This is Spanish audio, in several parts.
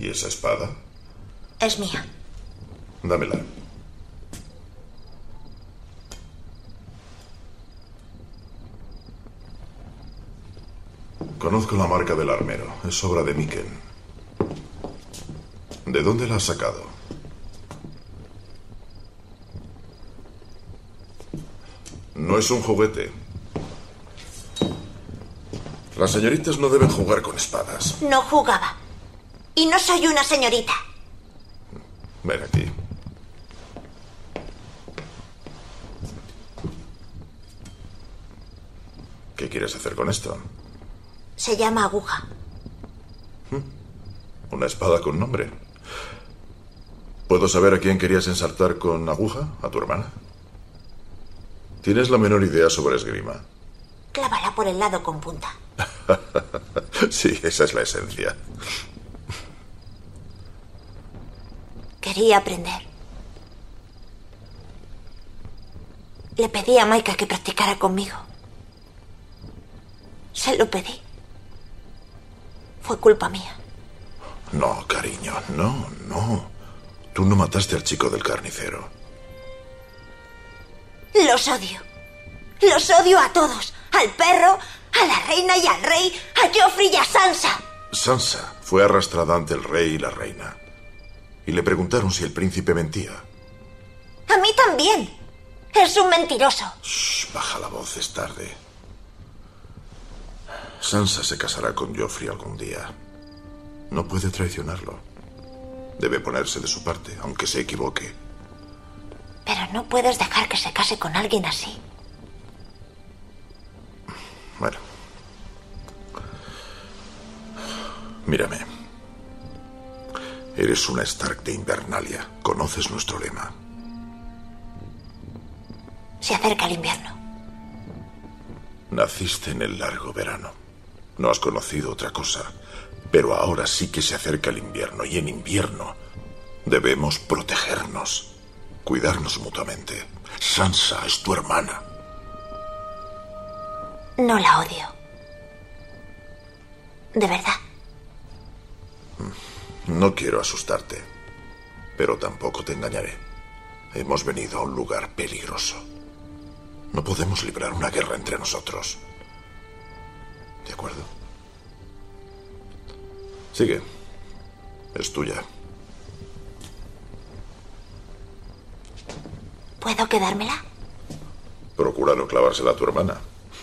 ¿Y esa espada? Es mía. Dámela. Conozco la marca del armero. Es obra de Miken. ¿De dónde la has sacado? No es un juguete. Las señoritas no deben jugar con espadas. No jugaba. Y no soy una señorita. Ven aquí. ¿Qué quieres hacer con esto? Se llama aguja. Una espada con nombre. ¿Puedo saber a quién querías ensartar con aguja? ¿A tu hermana? ¿Tienes la menor idea sobre esgrima? Clávala por el lado con punta. Sí, esa es la esencia. Quería aprender. Le pedí a Maika que practicara conmigo. Se lo pedí. Fue culpa mía. No, cariño, no. Tú no mataste al chico del carnicero. Los odio. Los odio a todos. Al perro, a la reina y al rey, a Joffrey y a Sansa. Sansa fue arrastrada ante el rey y la reina. Y le preguntaron si el príncipe mentía. A mí también. Es un mentiroso. Shh, baja la voz, es tarde. Sansa se casará con Joffrey algún día. No puede traicionarlo. Debe ponerse de su parte, aunque se equivoque. Pero no puedes dejar que se case con alguien así. Bueno. Mírame. Eres una Stark de Invernalia. Conoces nuestro lema. Se acerca el invierno. Naciste en el largo verano. No has conocido otra cosa. Pero ahora sí que se acerca el invierno. Y en invierno debemos protegernos. Cuidarnos mutuamente. Sansa es tu hermana. No la odio. De verdad. No quiero asustarte, pero tampoco te engañaré. Hemos venido a un lugar peligroso. No podemos librar una guerra entre nosotros. ¿De acuerdo? Sigue. Es tuya. ¿Puedo quedármela? Procura no clavársela a tu hermana.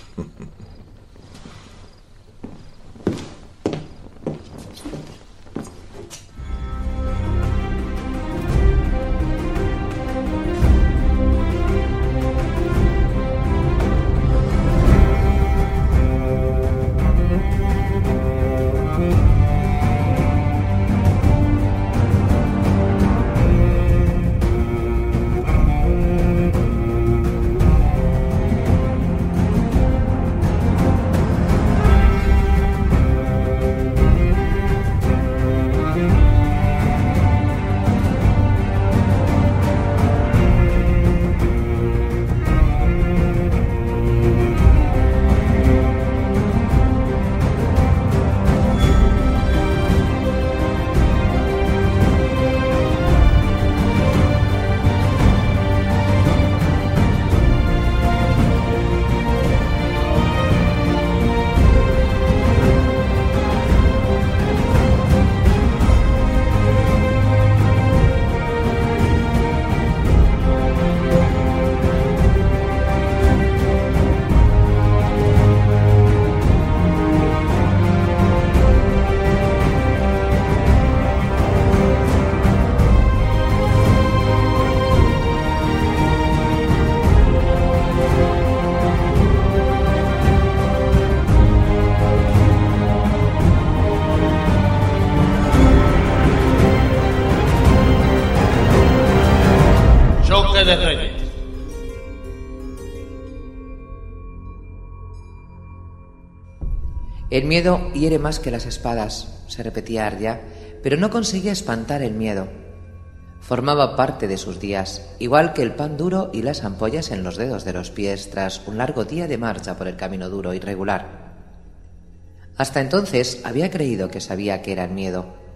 de Reyes. El miedo hiere más que las espadas, se repetía Arya, pero no conseguía espantar el miedo. Formaba parte de sus días, igual que el pan duro y las ampollas en los dedos de los pies tras un largo día de marcha por el camino duro y regular. Hasta entonces había creído que sabía qué era el miedo,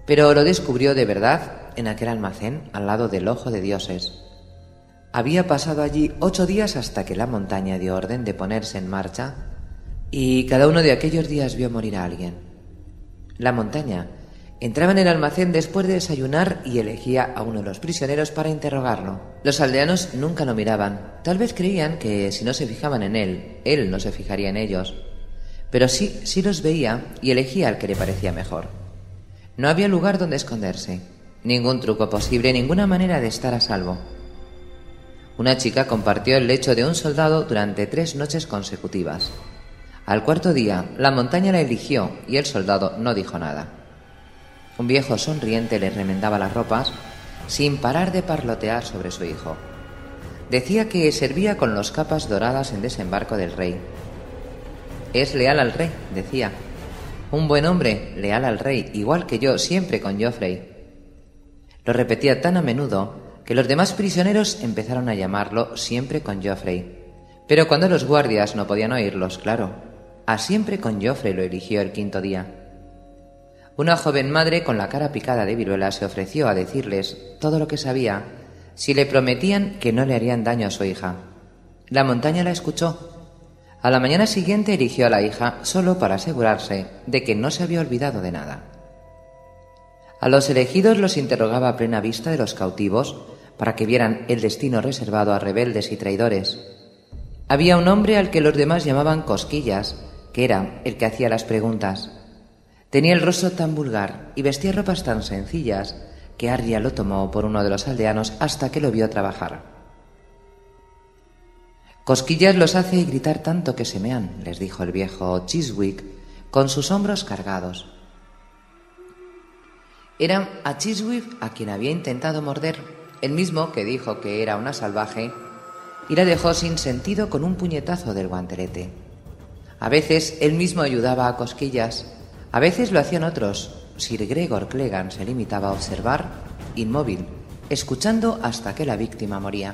Pero lo descubrió de verdad en aquel almacén al lado del Ojo de Dioses. Había pasado allí 8 días hasta que la montaña dio orden de ponerse en marcha, y cada uno de aquellos días vio morir a alguien. La montaña entraba en el almacén después de desayunar y elegía a uno de los prisioneros para interrogarlo. Los aldeanos nunca lo miraban. Tal vez creían que si no se fijaban en él no se fijaría en ellos. Pero sí los veía y elegía al que le parecía mejor. No había lugar donde esconderse, ningún truco posible, ninguna manera de estar a salvo. Una chica compartió el lecho de un soldado durante 3 noches consecutivas. Al 4.º día, la montaña la eligió y el soldado no dijo nada. Un viejo sonriente le remendaba las ropas sin parar de parlotear sobre su hijo. Decía que servía con los capas doradas en desembarco del rey. Es leal al rey, decía. Un buen hombre, leal al rey, igual que yo, siempre con Joffrey. Lo repetía tan a menudo que los demás prisioneros empezaron a llamarlo siempre con Joffrey. Pero cuando los guardias no podían oírlos, claro, a siempre con Joffrey lo eligió el 5.º día. Una joven madre con la cara picada de viruela se ofreció a decirles todo lo que sabía si le prometían que no le harían daño a su hija. La montaña la escuchó. A la mañana siguiente eligió a la hija solo para asegurarse de que no se había olvidado de nada. A los elegidos los interrogaba a plena vista de los cautivos para que vieran el destino reservado a rebeldes y traidores. Había un hombre al que los demás llamaban Cosquillas, que era el que hacía las preguntas. Tenía el rostro tan vulgar y vestía ropas tan sencillas que Arya lo tomó por uno de los aldeanos hasta que lo vio trabajar. Cosquillas los hace gritar tanto que se mean, les dijo el viejo Chiswick con sus hombros cargados. Era a Chiswick a quien había intentado morder, el mismo que dijo que era una salvaje y la dejó sin sentido con un puñetazo del guantelete. A veces él mismo ayudaba a Cosquillas, a veces lo hacían otros. Sir Gregor Clegane se limitaba a observar, inmóvil, escuchando hasta que la víctima moría.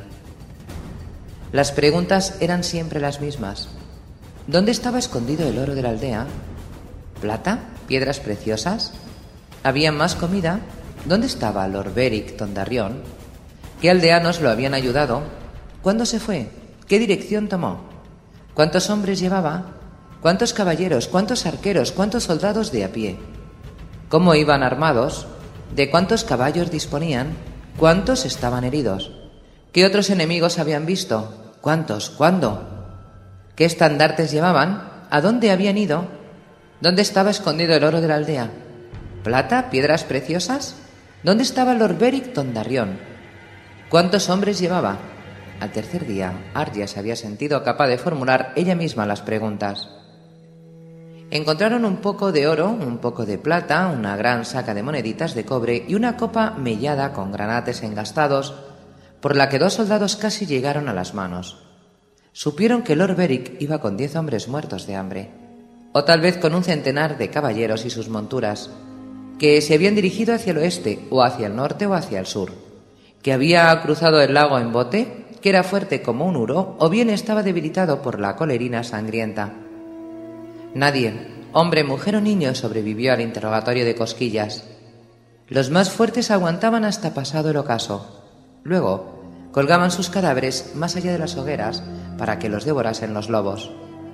Las preguntas eran siempre las mismas. ¿Dónde estaba escondido el oro de la aldea? ¿Plata? ¿Piedras preciosas? ¿Había más comida? ¿Dónde estaba Lord Beric Dondarrion? ¿Qué aldeanos lo habían ayudado? ¿Cuándo se fue? ¿Qué dirección tomó? ¿Cuántos hombres llevaba? ¿Cuántos caballeros? ¿Cuántos arqueros? ¿Cuántos soldados de a pie? ¿Cómo iban armados? ¿De cuántos caballos disponían? ¿Cuántos estaban heridos? ¿Qué otros enemigos habían visto? ¿Cuántos? ¿Cuándo? ¿Qué estandartes llevaban? ¿A dónde habían ido? ¿Dónde estaba escondido el oro de la aldea? ¿Plata? ¿Piedras preciosas? ¿Dónde estaba Lord Beric Dondarrion? ¿Cuántos hombres llevaba? Al 3.er día, Arya se había sentido capaz de formular ella misma las preguntas. Encontraron un poco de oro, un poco de plata, una gran saca de moneditas de cobre y una copa mellada con granates engastados, por la que 2 soldados casi llegaron a las manos. Supieron que Lord Beric iba con 10 hombres muertos de hambre, o tal vez con un centenar de caballeros y sus monturas, que se habían dirigido hacia el oeste, o hacia el norte o hacia el sur, que había cruzado el lago en bote, que era fuerte como un huro, o bien estaba debilitado por la colerina sangrienta. Nadie, hombre, mujer o niño, sobrevivió al interrogatorio de Cosquillas. Los más fuertes aguantaban hasta pasado el ocaso. Luego, colgaban sus cadáveres más allá de las hogueras para que los devorasen los lobos.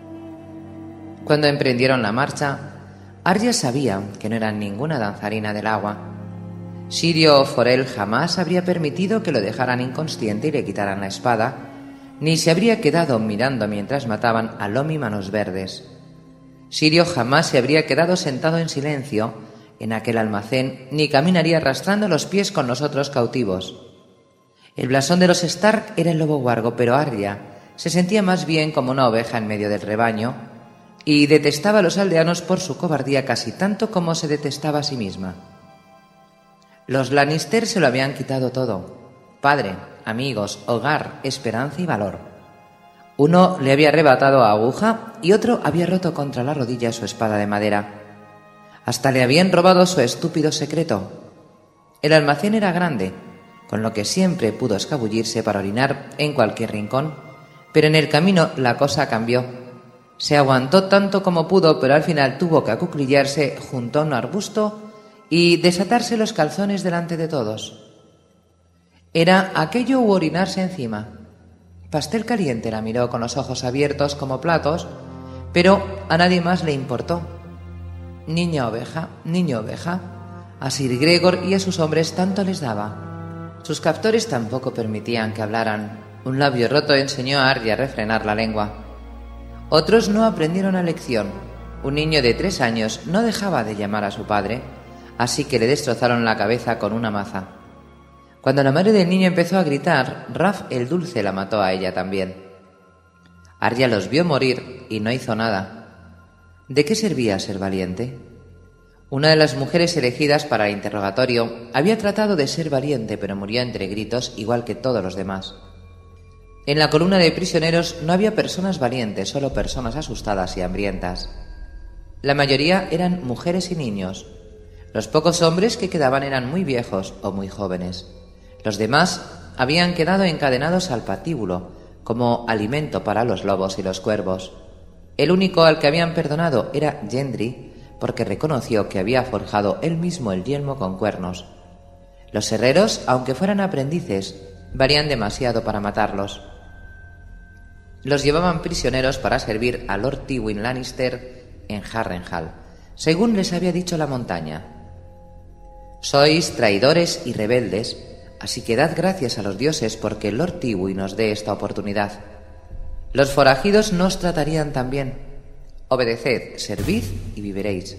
Cuando emprendieron la marcha, Arya sabía que no eran ninguna danzarina del agua. Syrio Forel jamás habría permitido que lo dejaran inconsciente y le quitaran la espada, ni se habría quedado mirando mientras mataban a Lomi Manos Verdes. Syrio jamás se habría quedado sentado en silencio en aquel almacén, ni caminaría arrastrando los pies con los otros cautivos. El blasón de los Stark era el lobo huargo, pero Arya se sentía más bien como una oveja en medio del rebaño y detestaba a los aldeanos por su cobardía casi tanto como se detestaba a sí misma. Los Lannister se lo habían quitado todo: padre, amigos, hogar, esperanza y valor. Uno le había arrebatado a aguja y otro había roto contra la rodilla su espada de madera. Hasta le habían robado su estúpido secreto. El almacén era grande, con lo que siempre pudo escabullirse para orinar en cualquier rincón, pero en el camino la cosa cambió. Se aguantó tanto como pudo, pero al final tuvo que acuclillarse junto a un arbusto y desatarse los calzones delante de todos. Era aquello u orinarse encima. Pastel Caliente la miró con los ojos abiertos como platos, pero a nadie más le importó. Niño oveja, a Sir Gregor y a sus hombres tanto les daba. Sus captores tampoco permitían que hablaran. Un labio roto enseñó a Arya a refrenar la lengua. Otros no aprendieron la lección. Un niño de 3 años no dejaba de llamar a su padre, así que le destrozaron la cabeza con una maza. Cuando la madre del niño empezó a gritar, Raf el Dulce la mató a ella también. Arya los vio morir y no hizo nada. ¿De qué servía ser valiente? Una de las mujeres elegidas para el interrogatorio había tratado de ser valiente, pero murió entre gritos igual que todos los demás. En la columna de prisioneros no había personas valientes, solo personas asustadas y hambrientas. La mayoría eran mujeres y niños. Los pocos hombres que quedaban eran muy viejos o muy jóvenes. Los demás habían quedado encadenados al patíbulo, como alimento para los lobos y los cuervos. El único al que habían perdonado era Gendry, porque reconoció que había forjado él mismo el yelmo con cuernos. Los herreros, aunque fueran aprendices, valían demasiado para matarlos. Los llevaban prisioneros para servir a Lord Tywin Lannister en Harrenhal, según les había dicho la montaña. Sois traidores y rebeldes, así que dad gracias a los dioses porque Lord Tywin nos dé esta oportunidad. Los forajidos no os tratarían tan bien. Obedeced, servid y viviréis.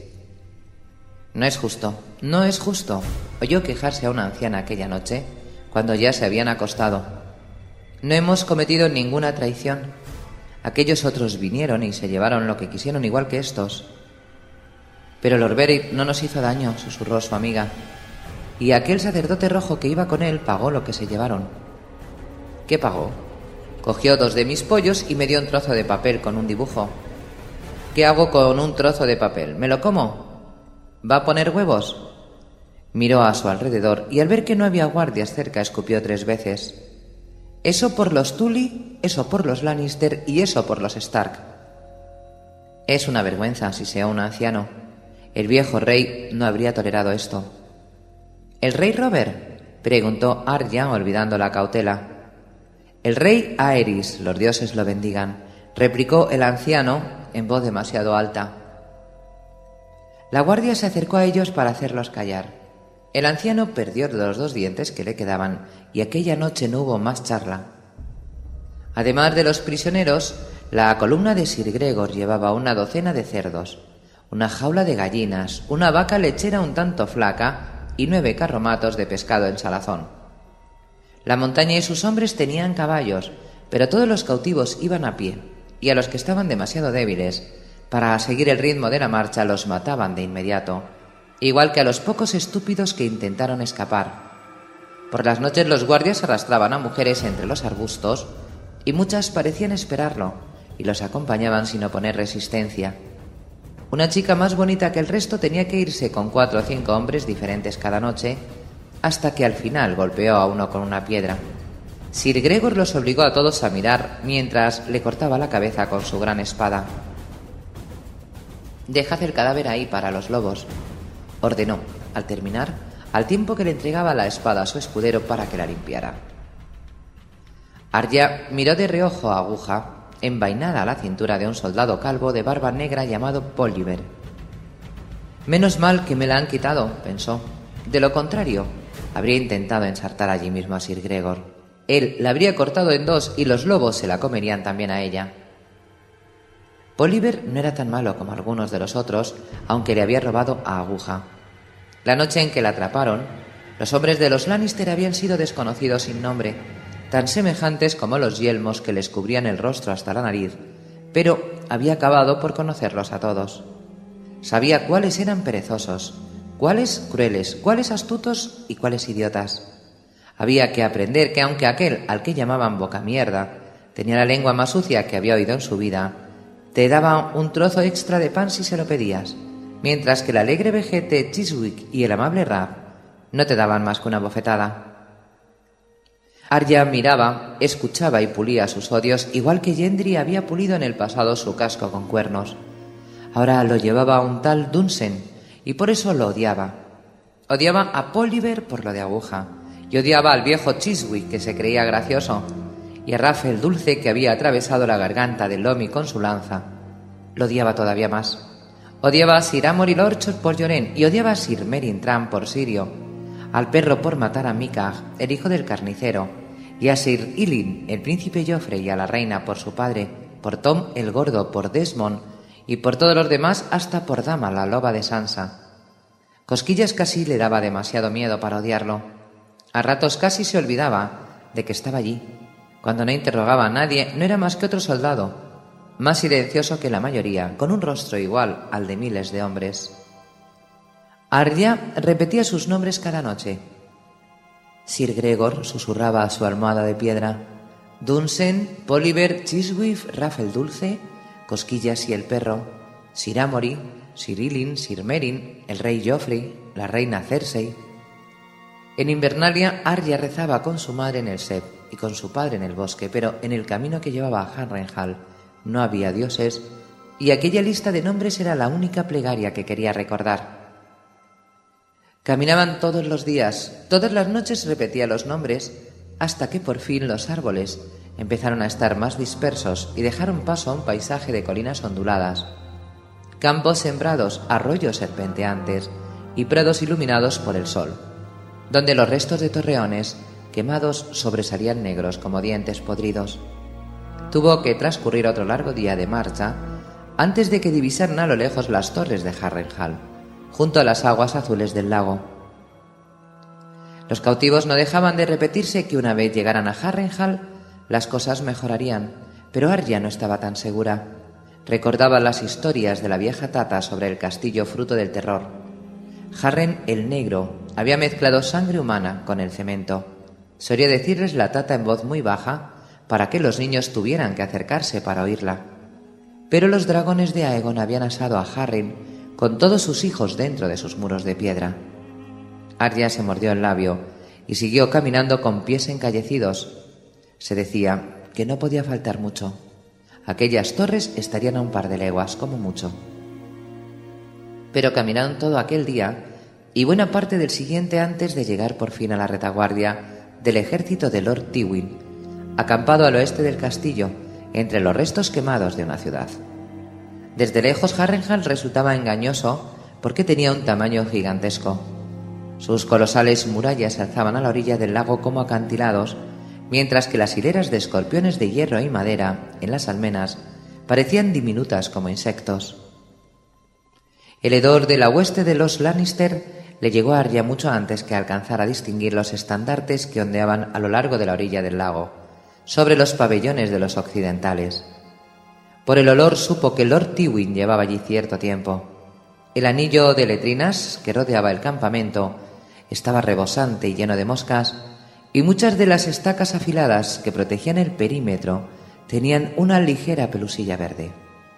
No es justo, oyó quejarse a una anciana aquella noche, cuando ya se habían acostado. No hemos cometido ninguna traición. Aquellos otros vinieron y se llevaron lo que quisieron igual que estos. Pero Lord Beric no nos hizo daño, susurró su amiga. Y aquel sacerdote rojo que iba con él pagó lo que se llevaron. ¿Qué pagó? Cogió 2 de mis pollos y me dio un trozo de papel con un dibujo. ¿Qué hago con un trozo de papel? ¿Me lo como? ¿Va a poner huevos? Miró a su alrededor y al ver que no había guardias cerca escupió 3 veces. Eso por los Tully, eso por los Lannister y eso por los Stark. Es una vergüenza, siseó un anciano. El viejo rey no habría tolerado esto. ¿El rey Robert?, preguntó Arya, olvidando la cautela. El rey Aerys, los dioses lo bendigan, replicó el anciano en voz demasiado alta. La guardia se acercó a ellos para hacerlos callar. El anciano perdió los 2 dientes que le quedaban y aquella noche no hubo más charla. Además de los prisioneros, la columna de Sir Gregor llevaba una docena de cerdos, una jaula de gallinas, una vaca lechera un tanto flaca y 9 carromatos de pescado en salazón. La montaña y sus hombres tenían caballos, pero todos los cautivos iban a pie, y a los que estaban demasiado débiles para seguir el ritmo de la marcha los mataban de inmediato, igual que a los pocos estúpidos que intentaron escapar. Por las noches los guardias arrastraban a mujeres entre los arbustos, y muchas parecían esperarlo, y los acompañaban sin oponer resistencia. Una chica más bonita que el resto tenía que irse con 4 o 5 hombres diferentes cada noche, hasta que al final golpeó a uno con una piedra. Sir Gregor los obligó a todos a mirar mientras le cortaba la cabeza con su gran espada. «Dejad el cadáver ahí para los lobos», ordenó, al terminar, al tiempo que le entregaba la espada a su escudero para que la limpiara. Arya miró de reojo a Aguja, envainada a la cintura de un soldado calvo de barba negra llamado Polliver. «Menos mal que me la han quitado», pensó. De lo contrario, habría intentado ensartar allí mismo a Sir Gregor. Él la habría cortado en 2 y los lobos se la comerían también a ella. Polliver no era tan malo como algunos de los otros, aunque le había robado a Aguja. La noche en que la atraparon, los hombres de los Lannister habían sido desconocidos sin nombre, tan semejantes como los yelmos que les cubrían el rostro hasta la nariz, pero había acabado por conocerlos a todos. Sabía cuáles eran perezosos, cuáles crueles, cuáles astutos y cuáles idiotas. Había que aprender que aunque aquel al que llamaban bocamierda tenía la lengua más sucia que había oído en su vida, te daba un trozo extra de pan si se lo pedías, mientras que el alegre vejete Chiswick y el amable Rab no te daban más que una bofetada. Arya miraba, escuchaba y pulía sus odios, igual que Gendry había pulido en el pasado su casco con cuernos. Ahora lo llevaba un tal Dunsen, y por eso lo odiaba. Odiaba a Polliver por lo de aguja, y odiaba al viejo Chiswick, que se creía gracioso, y a Rafe el dulce, que había atravesado la garganta de Lomi con su lanza. Lo odiaba todavía más. Odiaba a Sir Amory Lorchard por Lloren, y odiaba a Sir Meryn Tram por Sirio, al perro por matar a Mikag, el hijo del carnicero, y a Sir Ilyn, el príncipe Joffrey, y a la reina por su padre, por Tom el gordo, por Desmond, y por todos los demás, hasta por Dama, la loba de Sansa. Cosquillas casi le daba demasiado miedo para odiarlo. A ratos casi se olvidaba de que estaba allí. Cuando no interrogaba a nadie, no era más que otro soldado, más silencioso que la mayoría, con un rostro igual al de miles de hombres. Arya repetía sus nombres cada noche. Sir Gregor susurraba a su almohada de piedra. Dunsen, Polliver, Chiswick, Rafe el dulce, Cosquillas y el perro, Sir Amory, Sir Ilyn, Sir Meryn, el rey Joffrey, la reina Cersei. En Invernalia, Arya rezaba con su madre en el Sept y con su padre en el bosque, pero en el camino que llevaba a Harrenhal no había dioses, y aquella lista de nombres era la única plegaria que quería recordar. Caminaban todos los días, todas las noches repetía los nombres, hasta que por fin los árboles empezaron a estar más dispersos y dejaron paso a un paisaje de colinas onduladas, campos sembrados, arroyos serpenteantes y prados iluminados por el sol, donde los restos de torreones quemados sobresalían negros como dientes podridos. Tuvo que transcurrir otro largo día de marcha antes de que divisaran a lo lejos las torres de Harrenhal, junto a las aguas azules del lago. Los cautivos no dejaban de repetirse que una vez llegaran a Harrenhal las cosas mejorarían, pero Arya no estaba tan segura. Recordaba las historias de la vieja Tata sobre el castillo fruto del terror. Harren el Negro había mezclado sangre humana con el cemento. Solía decirles la Tata en voz muy baja para que los niños tuvieran que acercarse para oírla. Pero los dragones de Aegon habían asado a Harren con todos sus hijos dentro de sus muros de piedra. Arya se mordió el labio y siguió caminando con pies encallecidos. Se decía que no podía faltar mucho. Aquellas torres estarían a un par de leguas, como mucho. Pero caminaron todo aquel día y buena parte del siguiente antes de llegar por fin a la retaguardia del ejército de Lord Tywin, acampado al oeste del castillo, entre los restos quemados de una ciudad. Desde lejos Harrenhal resultaba engañoso porque tenía un tamaño gigantesco. Sus colosales murallas se alzaban a la orilla del lago como acantilados, mientras que las hileras de escorpiones de hierro y madera en las almenas parecían diminutas como insectos. El hedor de la hueste de los Lannister le llegó a Arya mucho antes que alcanzara a distinguir los estandartes que ondeaban a lo largo de la orilla del lago, sobre los pabellones de los occidentales. Por el olor supo que Lord Tywin llevaba allí cierto tiempo. El anillo de letrinas que rodeaba el campamento estaba rebosante y lleno de moscas, y muchas de las estacas afiladas que protegían el perímetro tenían una ligera pelusilla verde.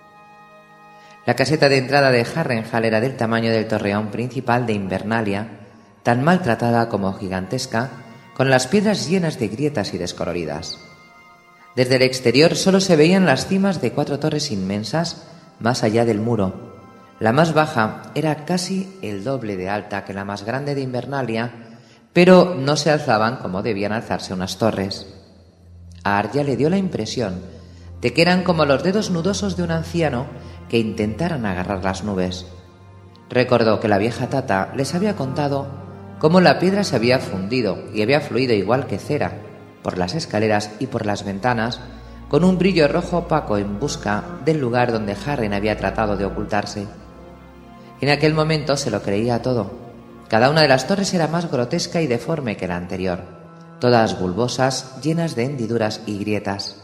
La caseta de entrada de Harrenhal era del tamaño del torreón principal de Invernalia, tan maltratada como gigantesca, con las piedras llenas de grietas y descoloridas. Desde el exterior solo se veían las cimas de 4 torres inmensas más allá del muro. La más baja era casi el doble de alta que la más grande de Invernalia, pero no se alzaban como debían alzarse unas torres. A Arya le dio la impresión de que eran como los dedos nudosos de un anciano que intentaran agarrar las nubes. Recordó que la vieja Tata les había contado cómo la piedra se había fundido y había fluido igual que cera por las escaleras y por las ventanas, con un brillo rojo opaco en busca del lugar donde Harren había tratado de ocultarse. En aquel momento se lo creía todo. Cada una de las torres era más grotesca y deforme que la anterior, todas bulbosas, llenas de hendiduras y grietas.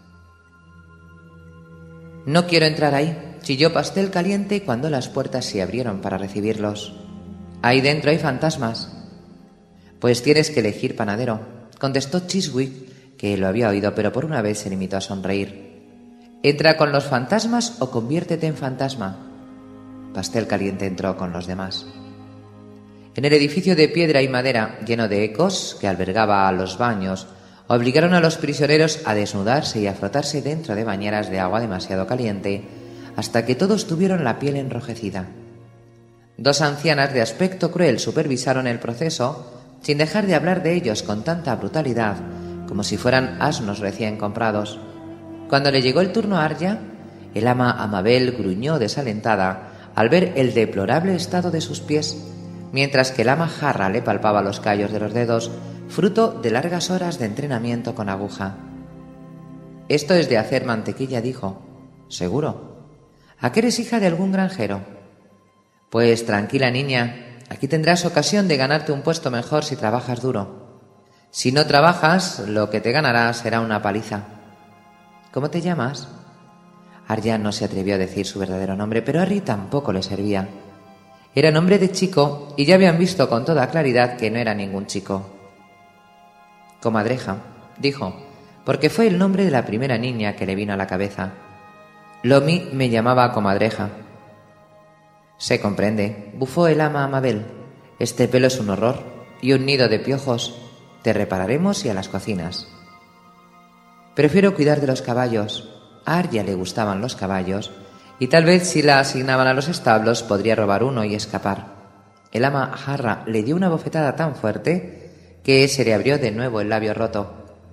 «No quiero entrar ahí», chilló Pastel Caliente cuando las puertas se abrieron para recibirlos. «Ahí dentro hay fantasmas». «Pues tienes que elegir, panadero», contestó Chiswick, que lo había oído, pero por una vez se limitó a sonreír. «Entra con los fantasmas o conviértete en fantasma». Pastel Caliente entró con los demás. En el edificio de piedra y madera, lleno de ecos, que albergaba a los baños, obligaron a los prisioneros a desnudarse y a frotarse dentro de bañeras de agua demasiado caliente, hasta que todos tuvieron la piel enrojecida. Dos ancianas de aspecto cruel supervisaron el proceso, sin dejar de hablar de ellos con tanta brutalidad, como si fueran asnos recién comprados. Cuando le llegó el turno a Arya, el ama Amabel gruñó desalentada al ver el deplorable estado de sus pies, mientras que el ama Jarra le palpaba los callos de los dedos, fruto de largas horas de entrenamiento con aguja. «Esto es de hacer mantequilla», dijo. «¿Seguro? ¿A qué eres hija de algún granjero?» «Pues tranquila, niña, aquí tendrás ocasión de ganarte un puesto mejor si trabajas duro. Si no trabajas, lo que te ganarás será una paliza». «¿Cómo te llamas?» Arya no se atrevió a decir su verdadero nombre, pero a Harry tampoco le servía. Era nombre de chico y ya habían visto con toda claridad que no era ningún chico. «Comadreja», dijo, porque fue el nombre de la primera niña que le vino a la cabeza. «Lomi me llamaba comadreja». «Se comprende», bufó el ama Amabel. «Este pelo es un horror y un nido de piojos. Te repararemos y a las cocinas». «Prefiero cuidar de los caballos». A Arya le gustaban los caballos y tal vez si la asignaban a los establos podría robar uno y escapar. El ama Jarra le dio una bofetada tan fuerte que se le abrió de nuevo el labio roto.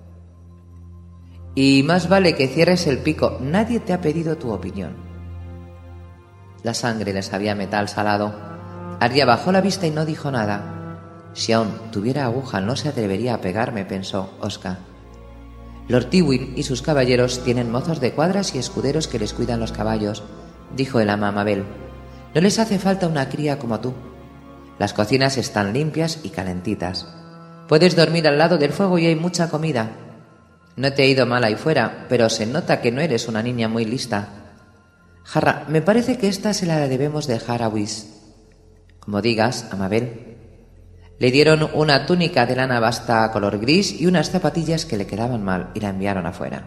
«Y más vale que cierres el pico, nadie te ha pedido tu opinión». La sangre le sabía metal salado. Arya bajó la vista y no dijo nada. «Si aún tuviera aguja no se atrevería a pegarme», pensó Oscar. «Lord Tywin y sus caballeros tienen mozos de cuadras y escuderos que les cuidan los caballos», dijo el ama Amabel. «No les hace falta una cría como tú. Las cocinas están limpias y calentitas. Puedes dormir al lado del fuego y hay mucha comida. No te ha ido mal ahí fuera, pero se nota que no eres una niña muy lista. Jarra, me parece que esta se la debemos dejar a Whis». «Como digas, Amabel». Le dieron una túnica de lana basta color gris y unas zapatillas que le quedaban mal y la enviaron afuera.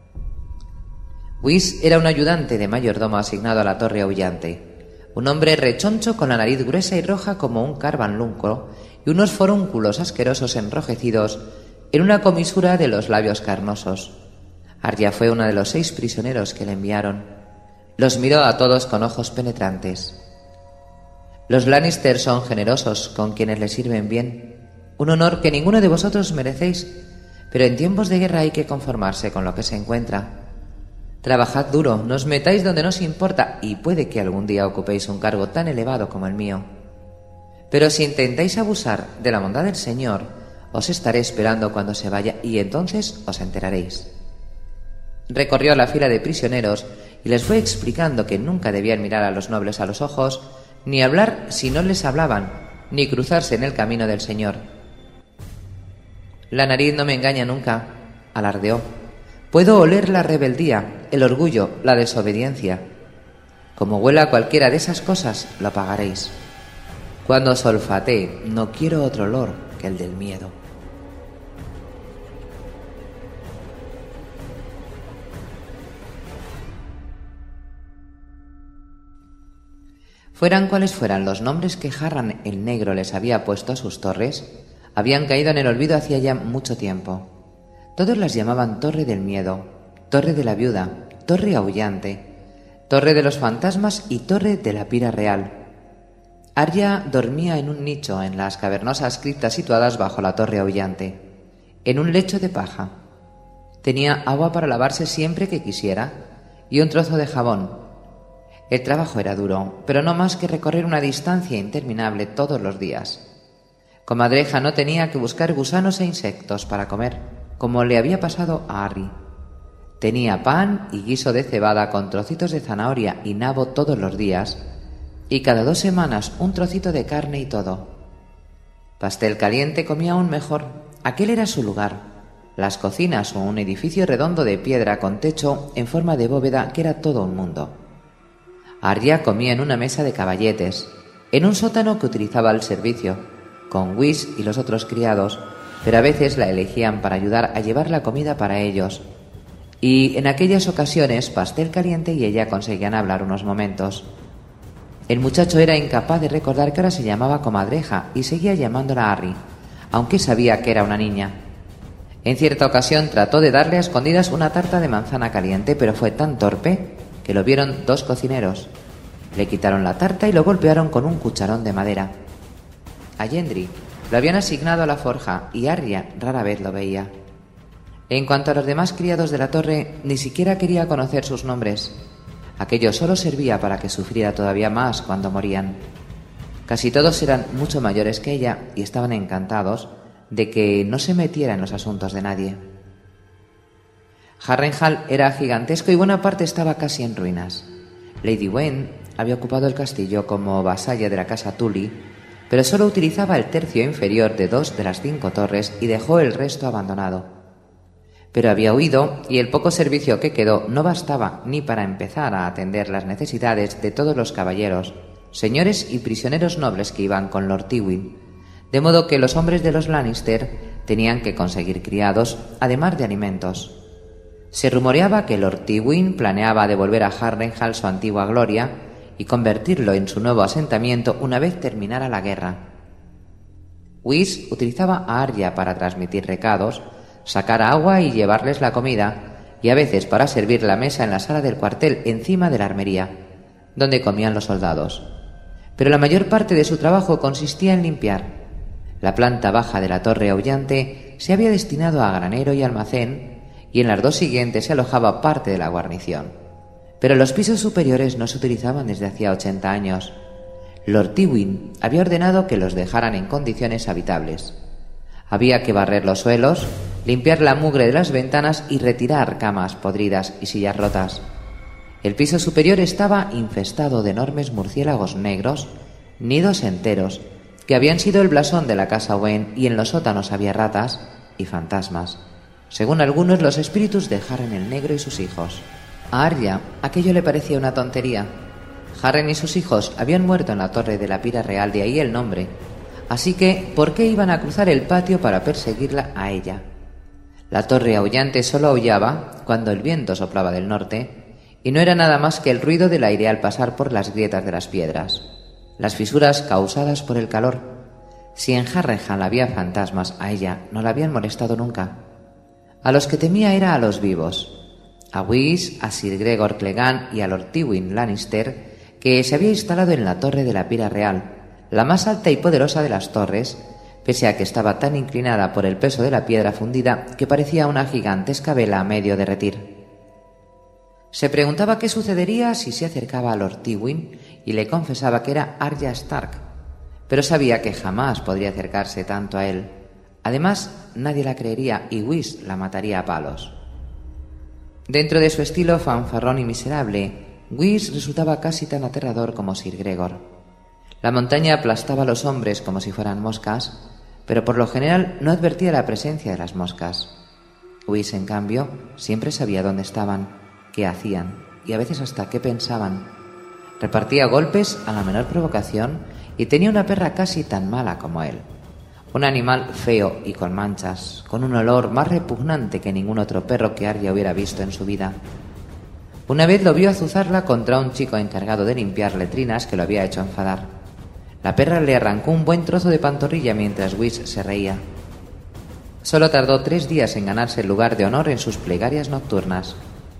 Whis era un ayudante de mayordomo asignado a la torre aullante, un hombre rechoncho con la nariz gruesa y roja como un carvanlunco y unos forúnculos asquerosos enrojecidos en una comisura de los labios carnosos. Arya fue uno de los 6 prisioneros que le enviaron. Los miró a todos con ojos penetrantes. «Los Lannister son generosos con quienes les sirven bien, un honor que ninguno de vosotros merecéis, pero en tiempos de guerra hay que conformarse con lo que se encuentra. Trabajad duro, no os metáis donde no os importa y puede que algún día ocupéis un cargo tan elevado como el mío. Pero si intentáis abusar de la bondad del Señor, os estaré esperando cuando se vaya y entonces os enteraréis». Recorrió la fila de prisioneros y les fue explicando que nunca debían mirar a los nobles a los ojos, ni hablar si no les hablaban, ni cruzarse en el camino del Señor. «La nariz no me engaña nunca», alardeó. «Puedo oler la rebeldía, el orgullo, la desobediencia. Como huela cualquiera de esas cosas, lo pagaréis. Cuando os olfatee, no quiero otro olor que el del miedo». Fueran cuales fueran los nombres que Harran el Negro les había puesto a sus torres, habían caído en el olvido hacía ya mucho tiempo. Todos las llamaban Torre del Miedo, Torre de la Viuda, Torre Aullante, Torre de los Fantasmas y Torre de la Pira Real. Arya dormía en un nicho en las cavernosas criptas situadas bajo la Torre Aullante, en un lecho de paja. Tenía agua para lavarse siempre que quisiera y un trozo de jabón. El trabajo era duro, pero no más que recorrer una distancia interminable todos los días. Comadreja no tenía que buscar gusanos e insectos para comer, como le había pasado a Harry. Tenía pan y guiso de cebada con trocitos de zanahoria y nabo todos los días, y cada 2 semanas un trocito de carne y todo. Pastel caliente comía aún mejor. Aquel era su lugar. Las cocinas o un edificio redondo de piedra con techo en forma de bóveda que era todo un mundo. Arya comía en una mesa de caballetes, en un sótano que utilizaba al servicio, con Whis y los otros criados, pero a veces la elegían para ayudar a llevar la comida para ellos. Y en aquellas ocasiones Pastel Caliente y ella conseguían hablar unos momentos. El muchacho era incapaz de recordar que ahora se llamaba Comadreja y seguía llamándola Harry, aunque sabía que era una niña. En cierta ocasión trató de darle a escondidas una tarta de manzana caliente, pero fue tan torpe que lo vieron 2 cocineros. Le quitaron la tarta y lo golpearon con un cucharón de madera. A Gendry lo habían asignado a la forja y Arya rara vez lo veía. En cuanto a los demás criados de la torre, ni siquiera quería conocer sus nombres. Aquello solo servía para que sufriera todavía más cuando morían. Casi todos eran mucho mayores que ella y estaban encantados de que no se metiera en los asuntos de nadie. Harrenhal era gigantesco y buena parte estaba casi en ruinas. Lady Gwen había ocupado el castillo como vasalla de la casa Tully, pero solo utilizaba el tercio inferior de 2 de las 5 torres y dejó el resto abandonado. Pero había huido y el poco servicio que quedó no bastaba ni para empezar a atender las necesidades de todos los caballeros, señores y prisioneros nobles que iban con Lord Tywin, de modo que los hombres de los Lannister tenían que conseguir criados, además de alimentos. Se rumoreaba que Lord Tywin planeaba devolver a Harrenhal su antigua gloria y convertirlo en su nuevo asentamiento una vez terminara la guerra. Whis utilizaba a Arya para transmitir recados, sacar agua y llevarles la comida, y a veces para servir la mesa en la sala del cuartel encima de la armería, donde comían los soldados. Pero la mayor parte de su trabajo consistía en limpiar. La planta baja de la torre aullante se había destinado a granero y almacén, y en las 2 siguientes se alojaba parte de la guarnición. Pero los pisos superiores no se utilizaban desde hacía 80 años. Lord Tywin había ordenado que los dejaran en condiciones habitables. Había que barrer los suelos, limpiar la mugre de las ventanas y retirar camas podridas y sillas rotas. El piso superior estaba infestado de enormes murciélagos negros, nidos enteros, que habían sido el blasón de la casa Wen, y en los sótanos había ratas y fantasmas. Según algunos, los espíritus de Harren el Negro y sus hijos. A Arya aquello le parecía una tontería. Harren y sus hijos habían muerto en la torre de la pira real, de ahí el nombre. Así que, ¿por qué iban a cruzar el patio para perseguirla a ella? La torre aullante solo aullaba cuando el viento soplaba del norte, y no era nada más que el ruido del aire al pasar por las grietas de las piedras, las fisuras causadas por el calor. Si en Harrenhal había fantasmas, a ella no la habían molestado nunca. A los que temía era a los vivos, a Whis, a Sir Gregor Clegane y a Lord Tywin Lannister, que se había instalado en la torre de la pira real, la más alta y poderosa de las torres, pese a que estaba tan inclinada por el peso de la piedra fundida que parecía una gigantesca vela a medio derretir. Se preguntaba qué sucedería si se acercaba a Lord Tywin y le confesaba que era Arya Stark, pero sabía que jamás podría acercarse tanto a él. Además, nadie la creería y Whis la mataría a palos. Dentro de su estilo fanfarrón y miserable, Whis resultaba casi tan aterrador como Sir Gregor. La montaña aplastaba a los hombres como si fueran moscas, pero por lo general no advertía la presencia de las moscas. Whis, en cambio, siempre sabía dónde estaban, qué hacían y a veces hasta qué pensaban. Repartía golpes a la menor provocación y tenía una perra casi tan mala como él. Un animal feo y con manchas, con un olor más repugnante que ningún otro perro que Arya hubiera visto en su vida. Una vez lo vio azuzarla contra un chico encargado de limpiar letrinas que lo había hecho enfadar. La perra le arrancó un buen trozo de pantorrilla mientras Whis se reía. Solo tardó 3 días en ganarse el lugar de honor en sus plegarias nocturnas.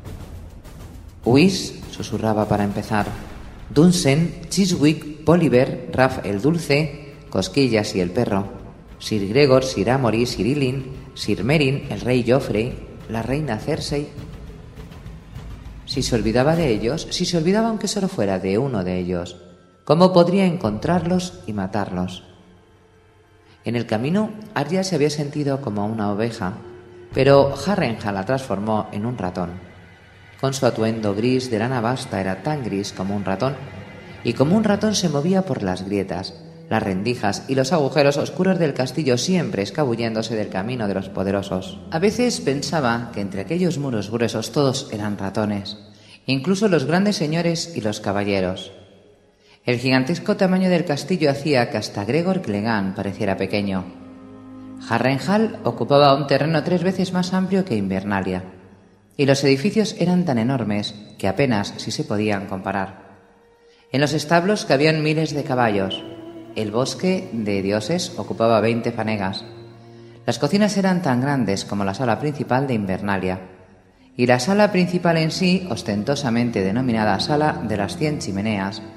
Whis, susurraba para empezar, Dunsen, Chiswick, Poliver, Raf el Dulce, Cosquillas y el perro, Sir Gregor, Sir Amory, Sir Ilyn, Sir Meryn, el rey Joffrey, la reina Cersei. Si se olvidaba de ellos, si se olvidaba aunque solo fuera de uno de ellos, ¿cómo podría encontrarlos y matarlos? En el camino, Arya se había sentido como una oveja, pero Harrenhal la transformó en un ratón. Con su atuendo gris de lana basta era tan gris como un ratón, y como un ratón se movía por las grietas, las rendijas y los agujeros oscuros del castillo, siempre escabulléndose del camino de los poderosos. A veces pensaba que entre aquellos muros gruesos todos eran ratones, incluso los grandes señores y los caballeros. El gigantesco tamaño del castillo hacía que hasta Gregor Clegane pareciera pequeño. Harrenhal ocupaba un terreno 3 veces más amplio que Invernalia, y los edificios eran tan enormes que apenas si se podían comparar. En los establos cabían miles de caballos. El bosque de dioses ocupaba 20 fanegas. Las cocinas eran tan grandes como la sala principal de Invernalia, y la sala principal en sí, ostentosamente denominada Sala de las 100 Chimeneas,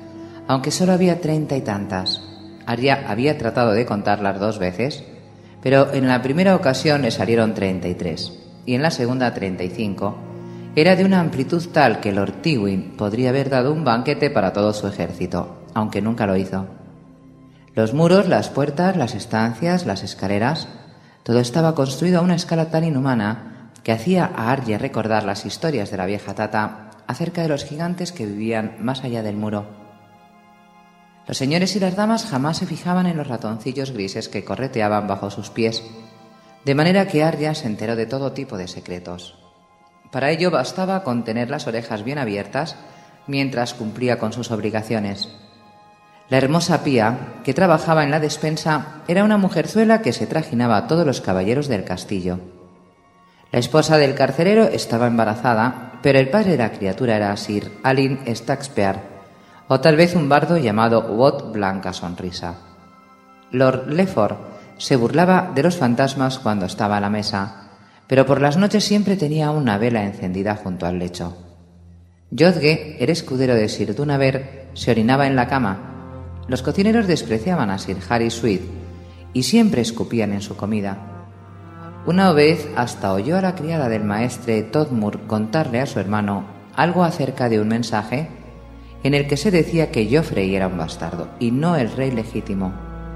aunque solo había 30 y tantas. Arya había tratado de contarlas 2 veces, pero en la primera ocasión le salieron 33 y en la segunda 35. Era de una amplitud tal que Lord Tywin podría haber dado un banquete para todo su ejército, aunque nunca lo hizo. Los muros, las puertas, las estancias, las escaleras, todo estaba construido a una escala tan inhumana que hacía a Arya recordar las historias de la vieja Tata acerca de los gigantes que vivían más allá del muro. Los señores y las damas jamás se fijaban en los ratoncillos grises que correteaban bajo sus pies, de manera que Arya se enteró de todo tipo de secretos. Para ello bastaba con tener las orejas bien abiertas mientras cumplía con sus obligaciones. La hermosa Pía, que trabajaba en la despensa, era una mujerzuela que se trajinaba a todos los caballeros del castillo. La esposa del carcelero estaba embarazada, pero el padre de la criatura era Sir Alyn Staxpear, o tal vez un bardo llamado Wat Blanca Sonrisa. Lord Lefort se burlaba de los fantasmas cuando estaba a la mesa, pero por las noches siempre tenía una vela encendida junto al lecho. Jodge, el escudero de Sir Dunaver, se orinaba en la cama. Los cocineros despreciaban a Sir Harry Sweet y siempre escupían en su comida. Una vez hasta oyó a la criada del maestre Todmur contarle a su hermano algo acerca de un mensaje en el que se decía que Joffrey era un bastardo y no el rey legítimo.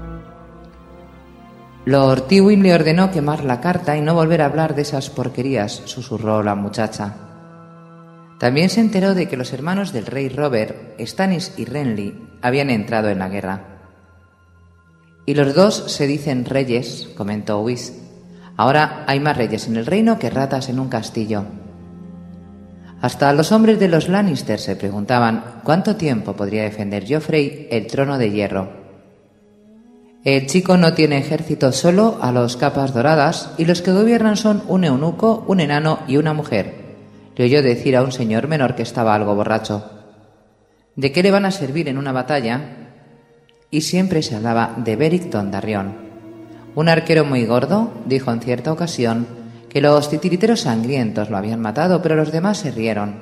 Lord Tywin le ordenó quemar la carta y no volver a hablar de esas porquerías, susurró la muchacha. También se enteró de que los hermanos del rey Robert, Stannis y Renly, habían entrado en la guerra. Y los dos se dicen reyes, comentó Whis. Ahora hay más reyes en el reino que ratas en un castillo. Hasta los hombres de los Lannister se preguntaban cuánto tiempo podría defender Joffrey el trono de hierro. El chico no tiene ejército, solo a los capas doradas, y los que gobiernan son un eunuco, un enano y una mujer, le oyó decir a un señor menor que estaba algo borracho. ¿De qué le van a servir en una batalla? Y siempre se hablaba de Beric Dondarrion. Un arquero muy gordo dijo en cierta ocasión que los titiriteros sangrientos lo habían matado, pero los demás se rieron.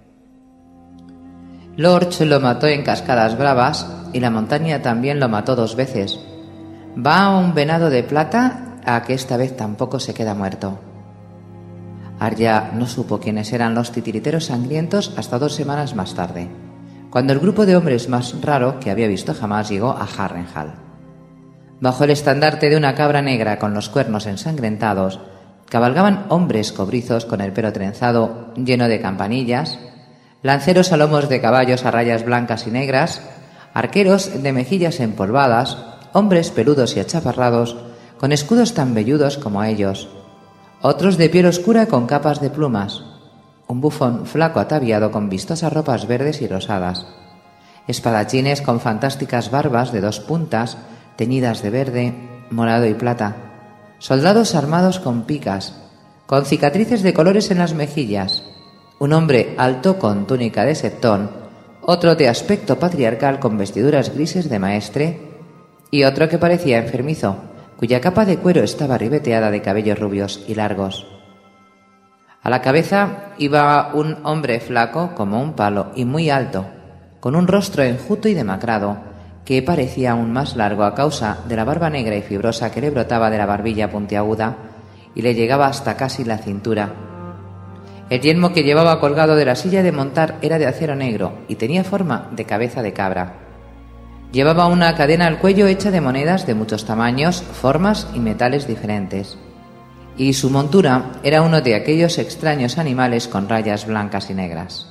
Lorch lo mató en Cascadas Bravas y la montaña también lo mató 2 veces. Va a un venado de plata a que esta vez tampoco se queda muerto. Arya no supo quiénes eran los titiriteros sangrientos hasta 2 semanas más tarde, cuando el grupo de hombres más raro que había visto jamás llegó a Harrenhal. Bajo el estandarte de una cabra negra con los cuernos ensangrentados, cabalgaban hombres cobrizos con el pelo trenzado lleno de campanillas, lanceros a lomos de caballos a rayas blancas y negras, arqueros de mejillas empolvadas, hombres peludos y achaparrados con escudos tan velludos como ellos, otros de piel oscura con capas de plumas, un bufón flaco ataviado con vistosas ropas verdes y rosadas, espadachines con fantásticas barbas de 2 puntas teñidas de verde, morado y plata, soldados armados con picas, con cicatrices de colores en las mejillas, un hombre alto con túnica de septón, otro de aspecto patriarcal con vestiduras grises de maestre y otro que parecía enfermizo, cuya capa de cuero estaba ribeteada de cabellos rubios y largos. A la cabeza iba un hombre flaco como un palo y muy alto, con un rostro enjuto y demacrado, que parecía aún más largo a causa de la barba negra y fibrosa que le brotaba de la barbilla puntiaguda y le llegaba hasta casi la cintura. El yelmo que llevaba colgado de la silla de montar era de acero negro y tenía forma de cabeza de cabra. Llevaba una cadena al cuello hecha de monedas de muchos tamaños, formas y metales diferentes. Y su montura era uno de aquellos extraños animales con rayas blancas y negras.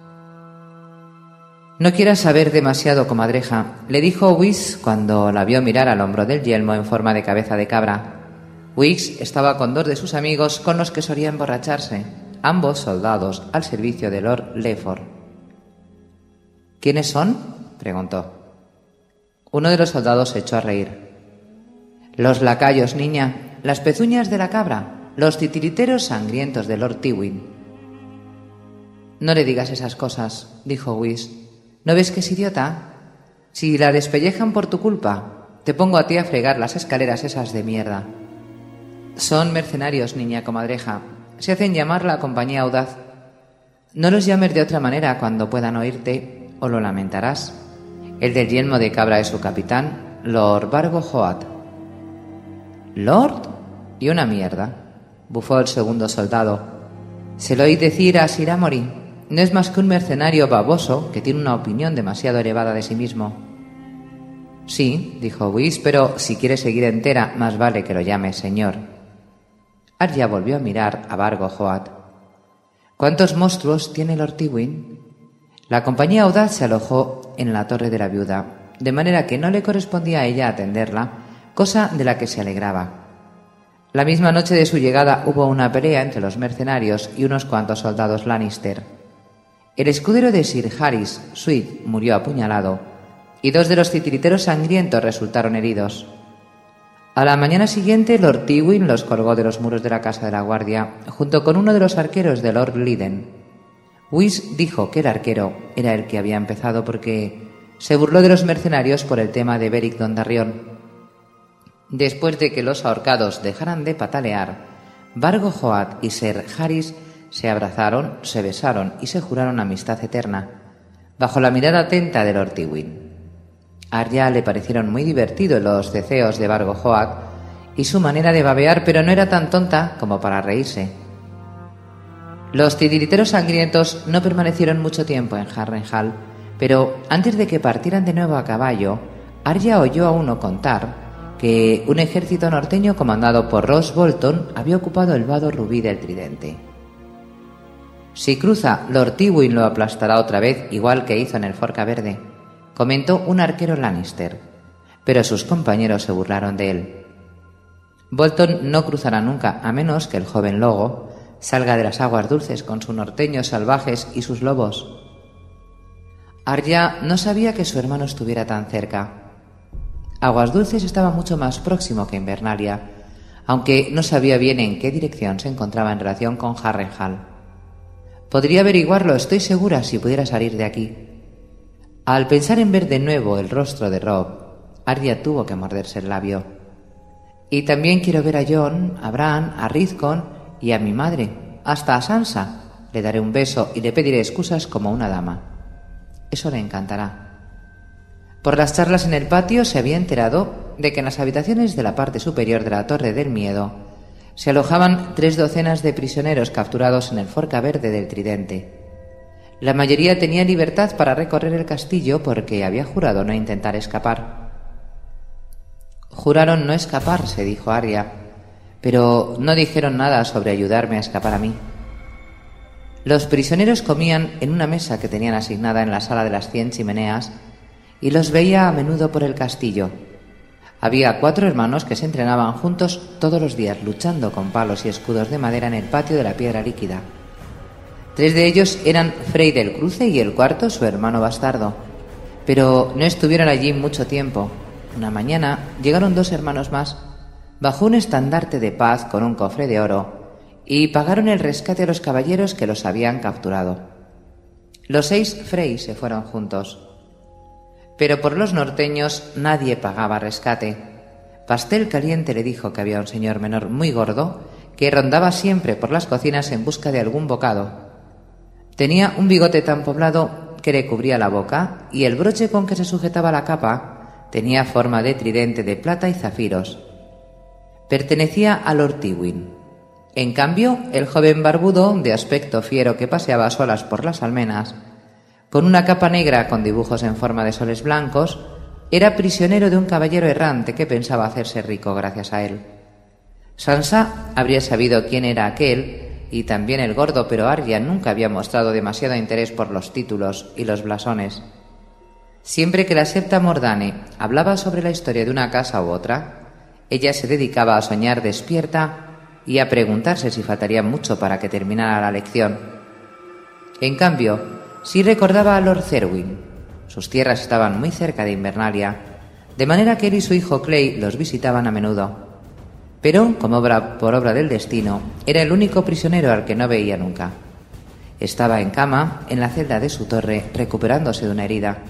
«No quieras saber demasiado, comadreja», le dijo Whis cuando la vio mirar al hombro del yelmo en forma de cabeza de cabra. Whis estaba con 2 de sus amigos con los que solía emborracharse, ambos soldados al servicio de Lord Lefort. «¿Quiénes son?», preguntó. Uno de los soldados se echó a reír. «Los lacayos, niña, las pezuñas de la cabra, los titiriteros sangrientos de Lord Tywin». «No le digas esas cosas», dijo Whis. «¿No ves que es idiota? Si la despellejan por tu culpa, te pongo a ti a fregar las escaleras esas de mierda». «Son mercenarios, niña comadreja. Se hacen llamar la compañía audaz. No los llames de otra manera cuando puedan oírte, o lo lamentarás. el del yelmo de cabra de su capitán, Lord Vargo Hoat. ¿Lord? Y una mierda, bufó el segundo soldado. Se lo oí decir a Sir Amory. No es más que un mercenario baboso que tiene una opinión demasiado elevada de sí mismo. Sí, dijo Whis, pero si quiere seguir entera, más vale que lo llame señor. Arya volvió a mirar a Vargo Hoat. ¿Cuántos monstruos tiene Lord Tywin? La compañía audaz se alojó en la torre de la viuda, de manera que no le correspondía a ella atenderla, cosa de la que se alegraba. La misma noche de su llegada hubo una pelea entre los mercenarios y unos cuantos soldados Lannister. El escudero de Sir Harris, Sweet, murió apuñalado, y 2 de los titiriteros sangrientos resultaron heridos. A la mañana siguiente, Lord Tywin los colgó de los muros de la casa de la guardia, junto con uno de los arqueros de Lord Lydon. Whis dijo que el arquero era el que había empezado porque se burló de los mercenarios por el tema de Beric Dondarrion. Después de que los ahorcados dejaran de patalear, Vargo Hoat y Sir Harris se abrazaron, se besaron y se juraron amistad eterna, bajo la mirada atenta de Lord Tywin. A Arya le parecieron muy divertidos los ceceos de Vargo Hoat y su manera de babear, pero no era tan tonta como para reírse. Los titiriteros sangrientos no permanecieron mucho tiempo en Harrenhal, pero antes de que partieran de nuevo a caballo, Arya oyó a uno contar que un ejército norteño comandado por Roose Bolton había ocupado el vado rubí del Tridente. Si cruza, Lord Tywin lo aplastará otra vez, igual que hizo en el Forca Verde, comentó un arquero Lannister, pero sus compañeros se burlaron de él. Bolton no cruzará nunca, a menos que el joven Logo salga de las aguas dulces con sus norteños salvajes y sus lobos. Arya no sabía que su hermano estuviera tan cerca. Aguas Dulces estaba mucho más próximo que Invernalia, aunque no sabía bien en qué dirección se encontraba en relación con Harrenhal. Podría averiguarlo, estoy segura, si pudiera salir de aquí. Al pensar en ver de nuevo el rostro de Robb, Arya tuvo que morderse el labio. Y también quiero ver a Jon, a Bran, a Rickon y a mi madre, hasta a Sansa. Le daré un beso y le pediré excusas como una dama. Eso le encantará. Por las charlas en el patio se había enterado de que en las habitaciones de la parte superior de la Torre del Miedo se alojaban 3 docenas de prisioneros capturados en el Forca Verde del Tridente. La mayoría tenía libertad para recorrer el castillo porque había jurado no intentar escapar. Juraron no escaparse, dijo Arya, pero no dijeron nada sobre ayudarme a escapar a mí. Los prisioneros comían en una mesa que tenían asignada en la sala de las 100 chimeneas y los veía a menudo por el castillo. Había 4 hermanos que se entrenaban juntos todos los días, luchando con palos y escudos de madera en el patio de la Piedra Líquida. 3 de ellos eran Frey del Cruce y el 4 su hermano bastardo. Pero no estuvieron allí mucho tiempo. Una mañana llegaron 2 hermanos más, bajo un estandarte de paz con un cofre de oro, y pagaron el rescate a los caballeros que los habían capturado. Los 6 Frey se fueron juntos. Pero por los norteños nadie pagaba rescate. Pastel Caliente le dijo que había un señor menor muy gordo que rondaba siempre por las cocinas en busca de algún bocado. Tenía un bigote tan poblado que le cubría la boca y el broche con que se sujetaba la capa tenía forma de tridente de plata y zafiros. Pertenecía a Lord Tywin. En cambio, el joven barbudo, de aspecto fiero que paseaba a solas por las almenas, con una capa negra con dibujos en forma de soles blancos, era prisionero de un caballero errante que pensaba hacerse rico gracias a él. Sansa habría sabido quién era aquel, y también el gordo, pero Arya nunca había mostrado demasiado interés por los títulos y los blasones. Siempre que la septa Mordane hablaba sobre la historia de una casa u otra, ella se dedicaba a soñar despierta y a preguntarse si faltaría mucho para que terminara la lección. En cambio, sí recordaba a Lord Cerwyn. Sus tierras estaban muy cerca de Invernalia, de manera que él y su hijo Clay los visitaban a menudo. Pero, como por obra del destino, era el único prisionero al que no veía nunca. Estaba en cama, en la celda de su torre, recuperándose de una herida.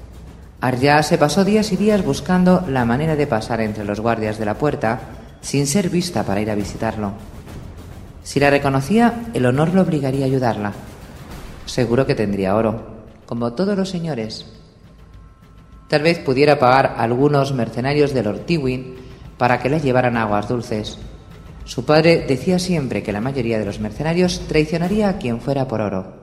Arya se pasó días y días buscando la manera de pasar entre los guardias de la puerta sin ser vista para ir a visitarlo. Si la reconocía, el honor lo obligaría a ayudarla. Seguro que tendría oro, como todos los señores. Tal vez pudiera pagar a algunos mercenarios de Lord Tywin para que le llevaran aguas dulces. Su padre decía siempre que la mayoría de los mercenarios traicionaría a quien fuera por oro.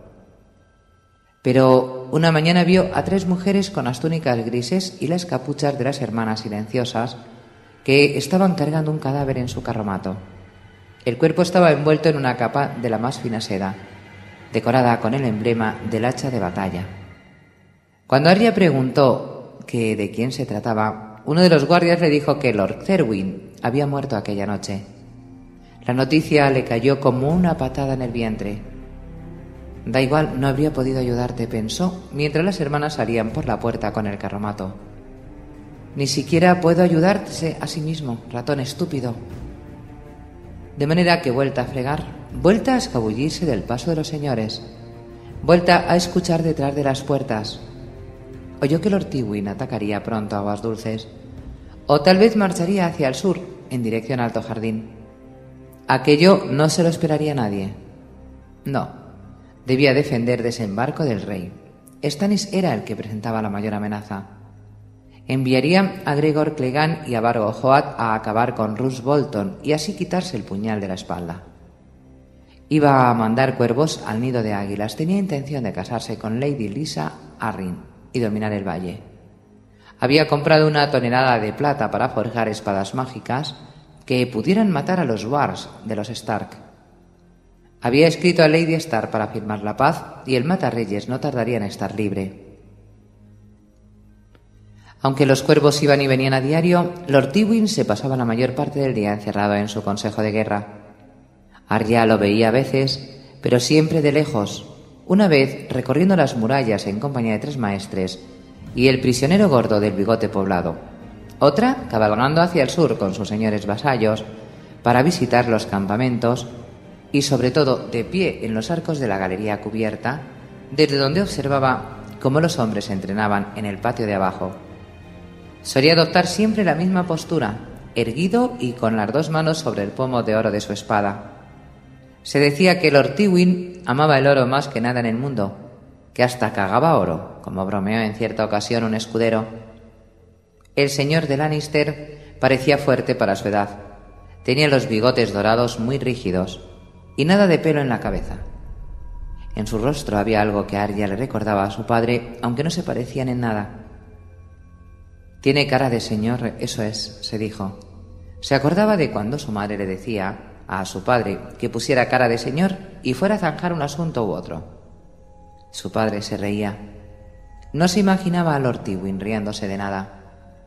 Pero una mañana vio a 3 mujeres con las túnicas grises y las capuchas de las hermanas silenciosas que estaban cargando un cadáver en su carromato. El cuerpo estaba envuelto en una capa de la más fina seda, decorada con el emblema del hacha de batalla. Cuando Arya preguntó que de quién se trataba, uno de los guardias le dijo que Lord Tywin había muerto aquella noche. La noticia le cayó como una patada en el vientre. Da igual, no habría podido ayudarte, pensó, mientras las hermanas salían por la puerta con el carromato. Ni siquiera puedo ayudarse a sí mismo, ratón estúpido. De manera que vuelta a fregar, vuelta a escabullirse del paso de los señores, vuelta a escuchar detrás de las puertas. Oyó que Lord Tywin atacaría pronto a Aguas Dulces, o tal vez marcharía hacia el sur, en dirección al Alto Jardín. Aquello no se lo esperaría nadie. No, debía defender desembarco del rey. Stannis era el que presentaba la mayor amenaza. Enviaría a Gregor Clegane y a Vargo Hoat a acabar con Roose Bolton y así quitarse el puñal de la espalda. Iba a mandar cuervos al nido de águilas. Tenía intención de casarse con Lady Lysa Arryn y dominar el valle. Había comprado 1 tonelada de plata para forjar espadas mágicas que pudieran matar a los Wars de los Stark. Había escrito a Lady Stark para firmar la paz y el Matarreyes no tardaría en estar libre. Aunque los cuervos iban y venían a diario, Lord Tywin se pasaba la mayor parte del día encerrado en su consejo de guerra. Arya lo veía a veces, pero siempre de lejos, una vez recorriendo las murallas en compañía de 3 maestres y el prisionero gordo del bigote poblado, otra cabalgando hacia el sur con sus señores vasallos para visitar los campamentos y sobre todo de pie en los arcos de la galería cubierta, desde donde observaba cómo los hombres se entrenaban en el patio de abajo. Solía adoptar siempre la misma postura, erguido y con las 2 manos sobre el pomo de oro de su espada. Se decía que Lord Tywin amaba el oro más que nada en el mundo, que hasta cagaba oro, como bromeó en cierta ocasión un escudero. El señor de Lannister parecía fuerte para su edad. Tenía los bigotes dorados muy rígidos y nada de pelo en la cabeza. En su rostro había algo que a Arya le recordaba a su padre, aunque no se parecían en nada. Tiene cara de señor, eso es, se dijo. Se acordaba de cuando su madre le decía a su padre que pusiera cara de señor y fuera a zanjar un asunto u otro. Su padre se reía. No se imaginaba a Lord Tywin riéndose de nada.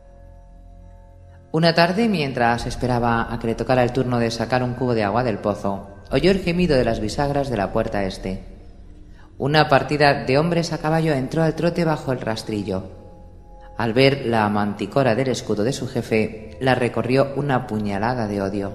Una tarde, mientras esperaba a que le tocara el turno de sacar un cubo de agua del pozo, oyó el gemido de las bisagras de la puerta este. Una partida de hombres a caballo entró al trote bajo el rastrillo. Al ver la manticora del escudo de su jefe, la recorrió una puñalada de odio.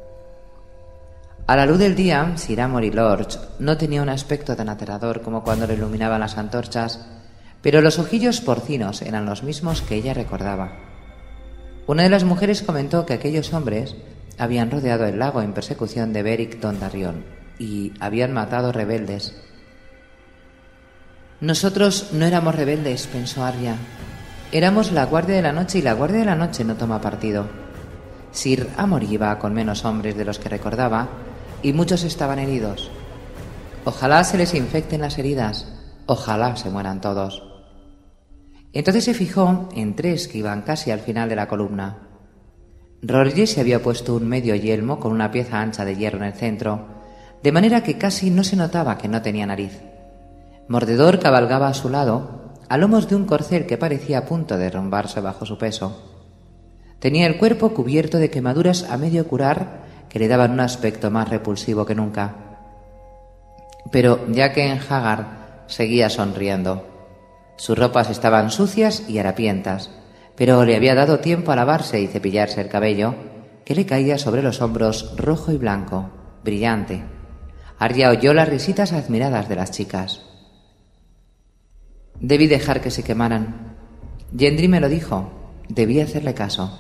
A la luz del día, Sir Amory Lorch no tenía un aspecto tan aterrador como cuando le iluminaban las antorchas, pero los ojillos porcinos eran los mismos que ella recordaba. Una de las mujeres comentó que aquellos hombres habían rodeado el lago en persecución de Beric Dondarrion y habían matado rebeldes. Nosotros no éramos rebeldes, pensó Arya. Éramos la Guardia de la Noche y la Guardia de la Noche no toma partido. Sir Amory iba con menos hombres de los que recordaba y muchos estaban heridos. Ojalá se les infecten las heridas, ojalá se mueran todos. Entonces se fijó en 3 que iban casi al final de la columna. Roger se había puesto un medio yelmo con una pieza ancha de hierro en el centro, de manera que casi no se notaba que no tenía nariz. Mordedor cabalgaba a su lado, a lomos de un corcel que parecía a punto de derrumbarse bajo su peso. Tenía el cuerpo cubierto de quemaduras a medio curar que le daban un aspecto más repulsivo que nunca. Pero Jaqen H'ghar seguía sonriendo. Sus ropas estaban sucias y harapientas, pero le había dado tiempo a lavarse y cepillarse el cabello, que le caía sobre los hombros rojo y blanco, brillante. Arya oyó las risitas admiradas de las chicas. Debí dejar que se quemaran. Gendry me lo dijo. Debí hacerle caso.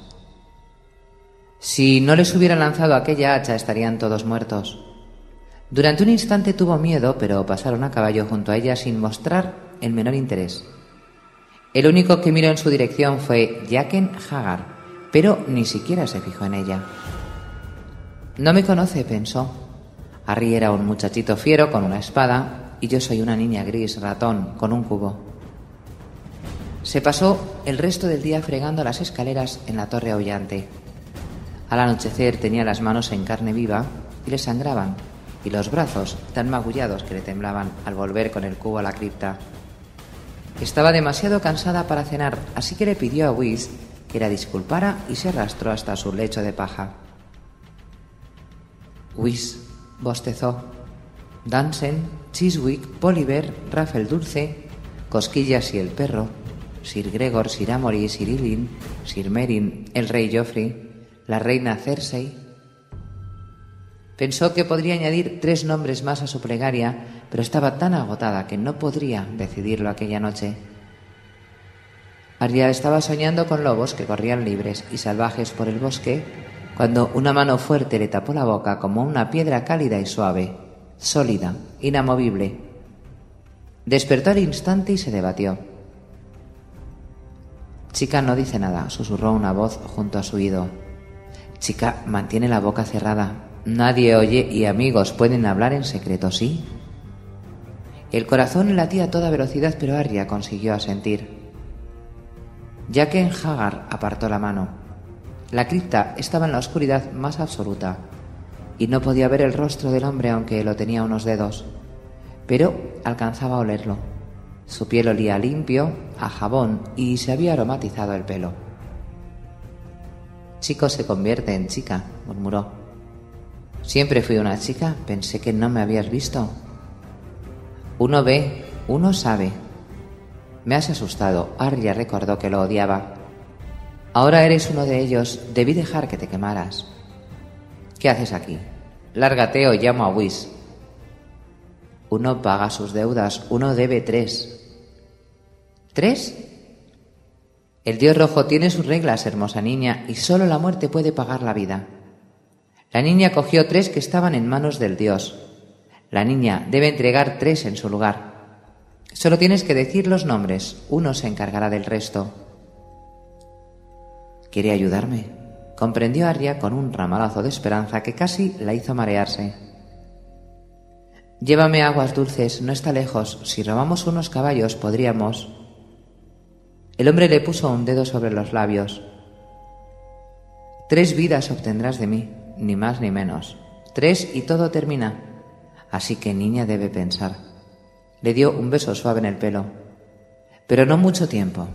Si no les hubiera lanzado aquella hacha, estarían todos muertos. Durante un instante tuvo miedo, pero pasaron a caballo junto a ella sin mostrar el menor interés. El único que miró en su dirección fue Jaqen H'ghar, pero ni siquiera se fijó en ella. No me conoce, pensó. Arry era un muchachito fiero con una espada y yo soy una niña gris ratón con un cubo. Se pasó el resto del día fregando las escaleras en la torre aullante. Al anochecer tenía las manos en carne viva y le sangraban, y los brazos tan magullados que le temblaban al volver con el cubo a la cripta. Estaba demasiado cansada para cenar, así que le pidió a Whis que la disculpara y se arrastró hasta su lecho de paja. Whis bostezó. Dansen, Chiswick, Polliver, Raffel Dulce, Cosquillas y el perro, Sir Gregor, Sir Amory, Sir Ilyn, Sir Meryn, el rey Joffrey, la reina Cersei. Pensó que podría añadir 3 nombres más a su plegaria, pero estaba tan agotada que no podría decidirlo aquella noche. Arya estaba soñando con lobos que corrían libres y salvajes por el bosque, cuando una mano fuerte le tapó la boca como una piedra cálida y suave, sólida, inamovible. Despertó al instante y se debatió. Chica, no dice nada, susurró una voz junto a su oído. Chica, mantiene la boca cerrada. Nadie oye y amigos pueden hablar en secreto, ¿sí? El corazón latía a toda velocidad, pero Arya consiguió asentir. Jaqen H'ghar apartó la mano. La cripta estaba en la oscuridad más absoluta y no podía ver el rostro del hombre aunque lo tenía a unos dedos, pero alcanzaba a olerlo. Su piel olía limpio, a jabón y se había aromatizado el pelo. Chico se convierte en chica, murmuró. Siempre fui una chica, pensé que no me habías visto. Uno ve, uno sabe. Me has asustado, Arya recordó que lo odiaba. Ahora eres uno de ellos, debí dejar que te quemaras. ¿Qué haces aquí? Lárgate o llamo a Whis. Uno paga sus deudas, uno debe 3. ¿3? El dios rojo tiene sus reglas, hermosa niña, y solo la muerte puede pagar la vida. La niña cogió 3 que estaban en manos del dios. La niña debe entregar 3 en su lugar. Solo tienes que decir los nombres, uno se encargará del resto. ¿Quiere ayudarme? Comprendió Arya con un ramalazo de esperanza que casi la hizo marearse. Llévame a aguas dulces, no está lejos. Si robamos unos caballos podríamos... El hombre le puso un dedo sobre los labios. 3 vidas obtendrás de mí, ni más ni menos. 3 y todo termina. Así que niña debe pensar. Le dio un beso suave en el pelo. Pero no mucho tiempo.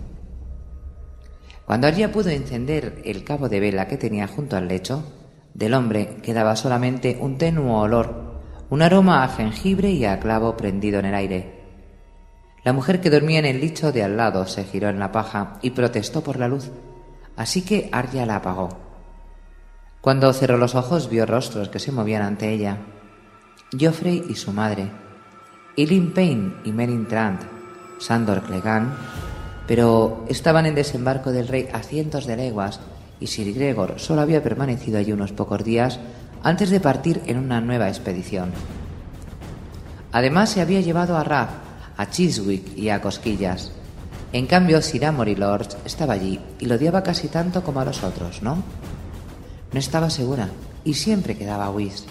Cuando Arya pudo encender el cabo de vela que tenía junto al lecho, del hombre quedaba solamente un tenue olor, un aroma a jengibre y a clavo prendido en el aire. La mujer que dormía en el lecho de al lado se giró en la paja y protestó por la luz, así que Arya la apagó. Cuando cerró los ojos vio rostros que se movían ante ella. Joffrey y su madre, Ilyn Payne y Meryn Trant, Sandor Clegane, pero estaban en desembarco del rey a cientos de leguas y Sir Gregor solo había permanecido allí unos pocos días antes de partir en una nueva expedición. Además se había llevado a Raff, a Chiswick y a Cosquillas. En cambio Sir Amory Lords estaba allí y lo odiaba casi tanto como a los otros, ¿no? No estaba segura y siempre quedaba Whis.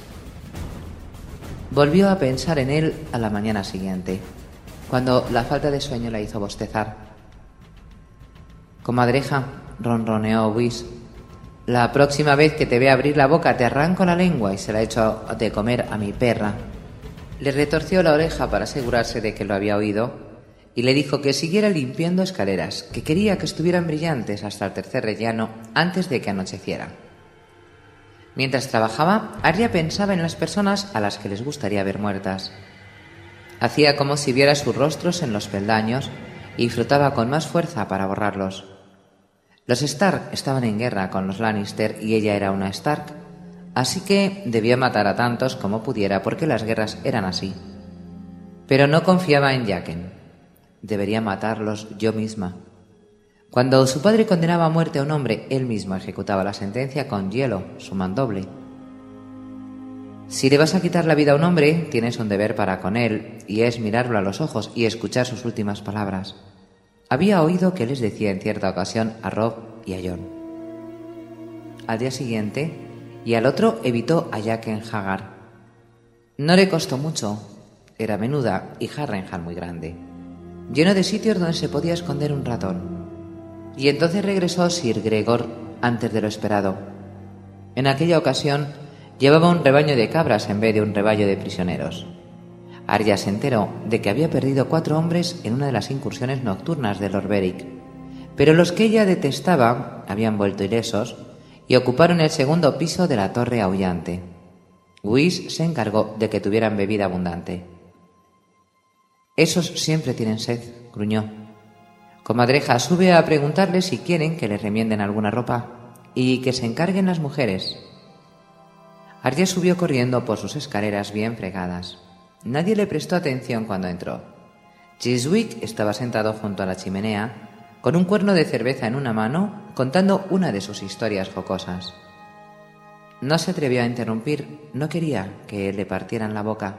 Volvió a pensar en él a la mañana siguiente, cuando la falta de sueño la hizo bostezar. Comadreja, ronroneó Whis, la próxima vez que te vea abrir la boca te arranco la lengua y se la echo de comer a mi perra. Le retorció la oreja para asegurarse de que lo había oído y le dijo que siguiera limpiando escaleras, que quería que estuvieran brillantes hasta el tercer rellano antes de que anocheciera. Mientras trabajaba, Arya pensaba en las personas a las que les gustaría ver muertas. Hacía como si viera sus rostros en los peldaños y frotaba con más fuerza para borrarlos. Los Stark estaban en guerra con los Lannister y ella era una Stark, así que debía matar a tantos como pudiera porque las guerras eran así. Pero no confiaba en Jaqen. Debería matarlos yo misma. Cuando su padre condenaba a muerte a un hombre, él mismo ejecutaba la sentencia con hielo, su mandoble. Si le vas a quitar la vida a un hombre, tienes un deber para con él, y es mirarlo a los ojos y escuchar sus últimas palabras. había oído que les decía en cierta ocasión a Robb y a Jon. Al día siguiente y al otro evitó a Jaqen H'ghar. No le costó mucho, era menuda y Harrenhal muy grande, lleno de sitios donde se podía esconder un ratón. Y entonces regresó Sir Gregor antes de lo esperado. En aquella ocasión llevaba un rebaño de cabras en vez de un rebaño de prisioneros. Arya se enteró de que había perdido 4 hombres en una de las incursiones nocturnas de Lord Beric, pero los que ella detestaba habían vuelto ilesos y ocuparon el segundo piso de la torre aullante. Whis se encargó de que tuvieran bebida abundante. «Esos siempre tienen sed», gruñó. Comadreja sube a preguntarles si quieren que les remienden alguna ropa y que se encarguen las mujeres. Arya subió corriendo por sus escaleras bien fregadas. Nadie le prestó atención cuando entró. Chiswick estaba sentado junto a la chimenea, con un cuerno de cerveza en una mano, contando una de sus historias jocosas. No se atrevió a interrumpir, no quería que le partieran la boca.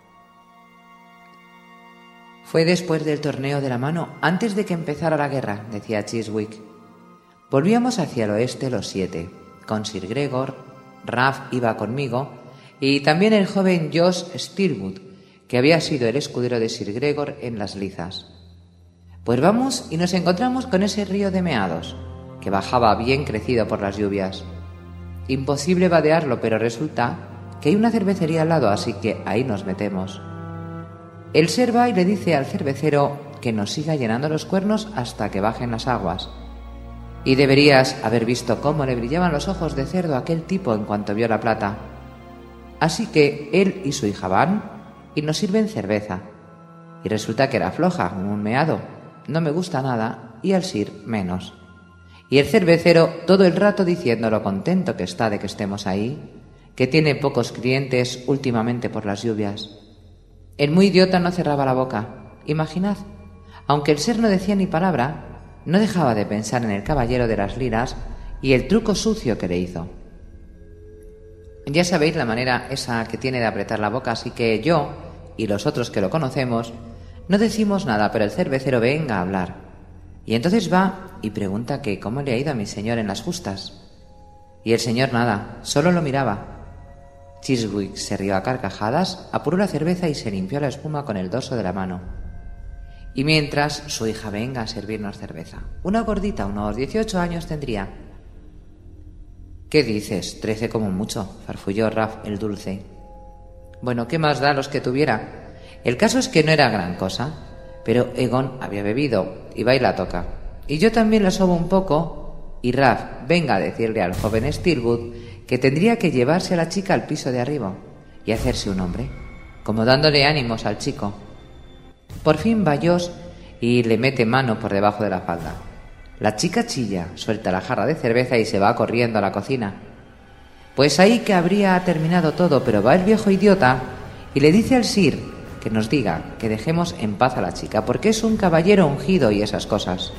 «Fue después del torneo de la mano, antes de que empezara la guerra», decía Chiswick. «Volvíamos hacia el oeste los 7, con Sir Gregor, Raff iba conmigo, y también el joven Josh Steelwood, que había sido el escudero de Sir Gregor en las Lizas. Pues vamos y nos encontramos con ese río de meados, que bajaba bien crecido por las lluvias. Imposible vadearlo, pero resulta que hay una cervecería al lado, así que ahí nos metemos. El ser va y le dice al cervecero que nos siga llenando los cuernos hasta que bajen las aguas. Y deberías haber visto cómo le brillaban los ojos de cerdo a aquel tipo en cuanto vio la plata. Así que él y su hija van y nos sirven cerveza. Y resulta que era floja, un meado. No me gusta nada y al Sir menos. Y el cervecero todo el rato diciendo lo contento que está de que estemos ahí, que tiene pocos clientes últimamente por las lluvias. El muy idiota no cerraba la boca. Imaginad, aunque el ser no decía ni palabra, no dejaba de pensar en el caballero de las liras y el truco sucio que le hizo. Ya sabéis la manera esa que tiene de apretar la boca, así que yo, y los otros que lo conocemos, no decimos nada, pero el cervecero venga a hablar. Y entonces va y pregunta que cómo le ha ido a mi señor en las justas. Y el señor nada, solo lo miraba. Chiswick se rió a carcajadas, apuró la cerveza y se limpió la espuma con el dorso de la mano. Y mientras su hija venga a servirnos cerveza. Una gordita, unos 18 años tendría. «¿Qué dices? 13 como mucho», farfulló Raff el dulce. «Bueno, ¿qué más da los que tuviera? El caso es que no era gran cosa, pero Egon había bebido y va y la toca. Y yo también la sobo un poco, y Raff venga a decirle al joven Steelwood que tendría que llevarse a la chica al piso de arriba y hacerse un hombre, como dándole ánimos al chico. Por fin va Josh y le mete mano por debajo de la falda. La chica chilla, suelta la jarra de cerveza y se va corriendo a la cocina. Pues ahí que habría terminado todo, pero va el viejo idiota y le dice al Sir que nos diga que dejemos en paz a la chica, porque es un caballero ungido y esas cosas.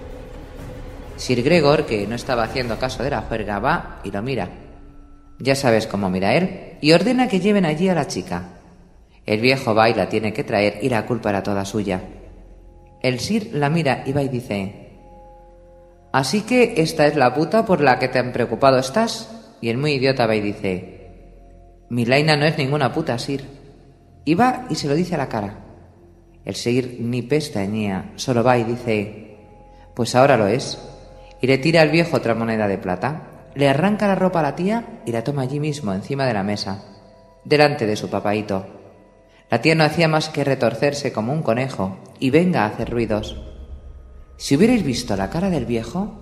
Sir Gregor, que no estaba haciendo caso de la juerga, va y lo mira. Ya sabes cómo mira él, y ordena que lleven allí a la chica. El viejo va y la tiene que traer y la culpa era toda suya. El Sir la mira y va y dice: «¿Así que esta es la puta por la que tan preocupado estás?» Y el muy idiota va y dice: «Mi Laina no es ninguna puta, Sir». Y va y se lo dice a la cara. El Sir ni pestañea, solo va y dice: «Pues ahora lo es». Y le tira al viejo otra moneda de plata. Le arranca la ropa a la tía y la toma allí mismo, encima de la mesa, delante de su papaíto. La tía no hacía más que retorcerse como un conejo y venga a hacer ruidos. Si hubierais visto la cara del viejo...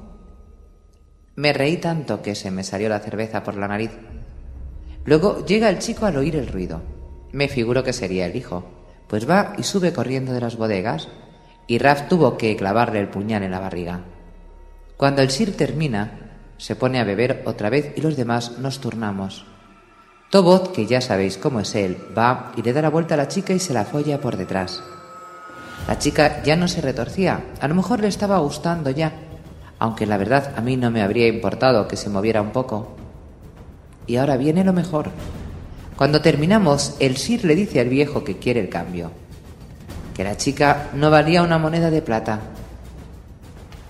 Me reí tanto que se me salió la cerveza por la nariz. Luego llega el chico al oír el ruido. Me figuro que sería el hijo, pues va y sube corriendo de las bodegas y Raff tuvo que clavarle el puñal en la barriga. Cuando el Sir termina, se pone a beber otra vez y los demás nos turnamos. Tobot, que ya sabéis cómo es él, va y le da la vuelta a la chica y se la folla por detrás. La chica ya no se retorcía, a lo mejor le estaba gustando ya, aunque la verdad a mí no me habría importado que se moviera un poco. Y ahora viene lo mejor. Cuando terminamos, el Sir le dice al viejo que quiere el cambio, que la chica no valía una moneda de plata,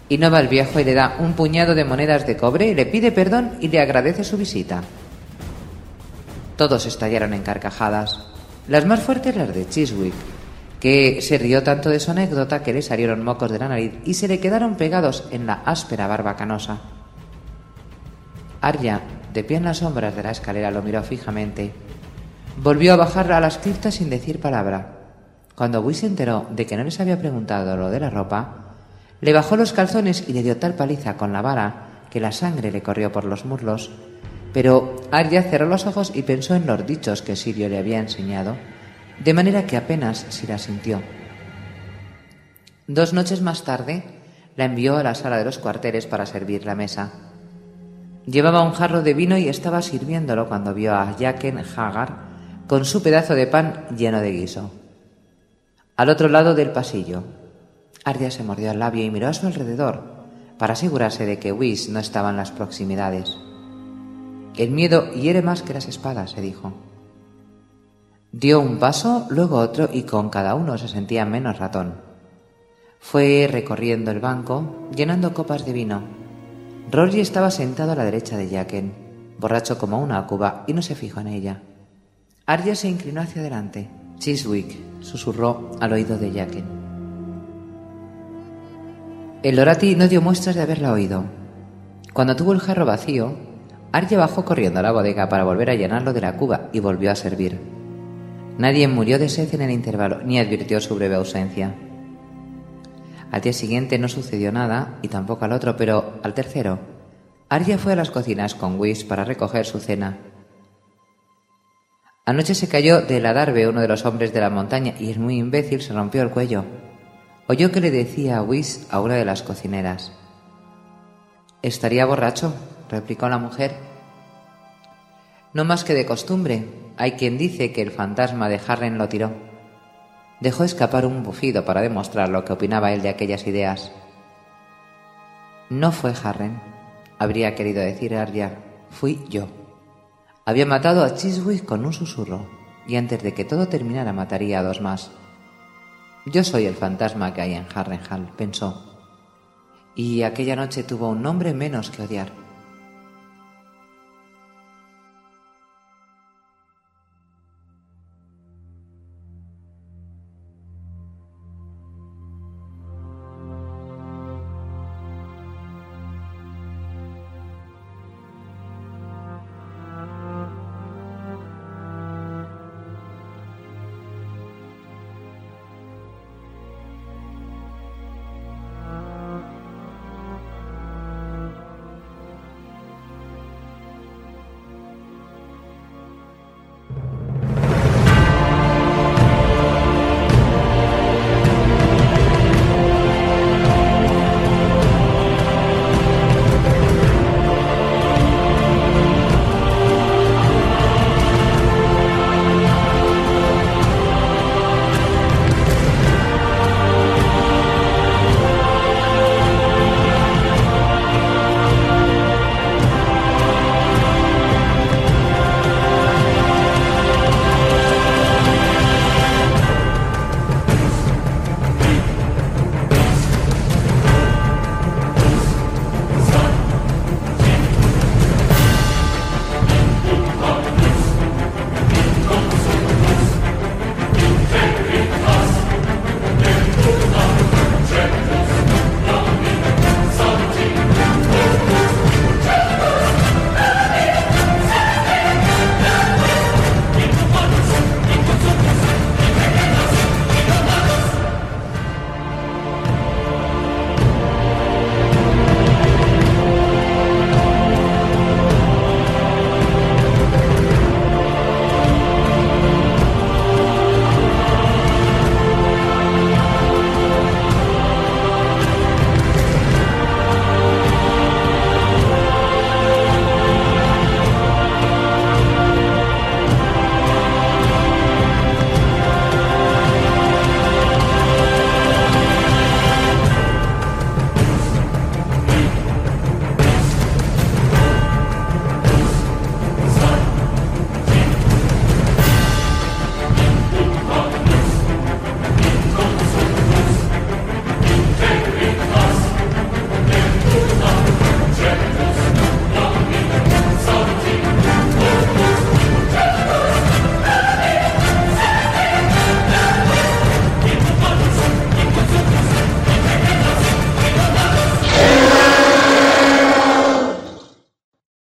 Innova el viejo y le da un puñado de monedas de cobre, le pide perdón y le agradece su visita. Todos estallaron en carcajadas, las más fuertes las de Chiswick, que se rió tanto de su anécdota que le salieron mocos de la nariz y se le quedaron pegados en la áspera barba canosa. Arya, de pie en las sombras de la escalera, lo miró fijamente. Volvió a bajar a las criptas sin decir palabra. Cuando Whis se enteró de que no les había preguntado lo de la ropa, le bajó los calzones y le dio tal paliza con la vara que la sangre le corrió por los muslos, pero Arya cerró los ojos y pensó en los dichos que Syrio le había enseñado, de manera que apenas si la sintió. 2 noches más tarde, la envió a la sala de los cuarteles para servir la mesa. Llevaba un jarro de vino y estaba sirviéndolo cuando vio a Jaqen H'ghar con su pedazo de pan lleno de guiso. Al otro lado del pasillo, Arya se mordió el labio y miró a su alrededor para asegurarse de que Whis no estaba en las proximidades. El miedo hiere más que las espadas, se dijo. Dio un paso, luego otro, y con cada uno se sentía menos ratón. Fue recorriendo el banco, llenando copas de vino. Rory estaba sentado a la derecha de Jaqen, borracho como una cuba, y no se fijó en ella. Arya se inclinó hacia adelante. Chiswick susurró al oído de Jaqen. El Lorati no dio muestras de haberla oído. Cuando tuvo el jarro vacío, Arya bajó corriendo a la bodega para volver a llenarlo de la cuba y volvió a servir. Nadie murió de sed en el intervalo, ni advirtió su breve ausencia. Al día siguiente no sucedió nada, y tampoco al otro, pero al tercero, Arya fue a las cocinas con Whis para recoger su cena. Anoche se cayó del adarve uno de los hombres de la montaña y el muy imbécil se rompió el cuello. Oyó que le decía a Whis a una de las cocineras. «¿Estaría borracho?», replicó la mujer. «No más que de costumbre. Hay quien dice que el fantasma de Harren lo tiró». Dejó escapar un bufido para demostrar lo que opinaba él de aquellas ideas. «No fue Harren», habría querido decir Arya. «Fui yo. Había matado a Chiswick con un susurro, y antes de que todo terminara mataría a 2 más. Yo soy el fantasma que hay en Harrenhal», pensó. Y aquella noche tuvo un nombre menos que odiar.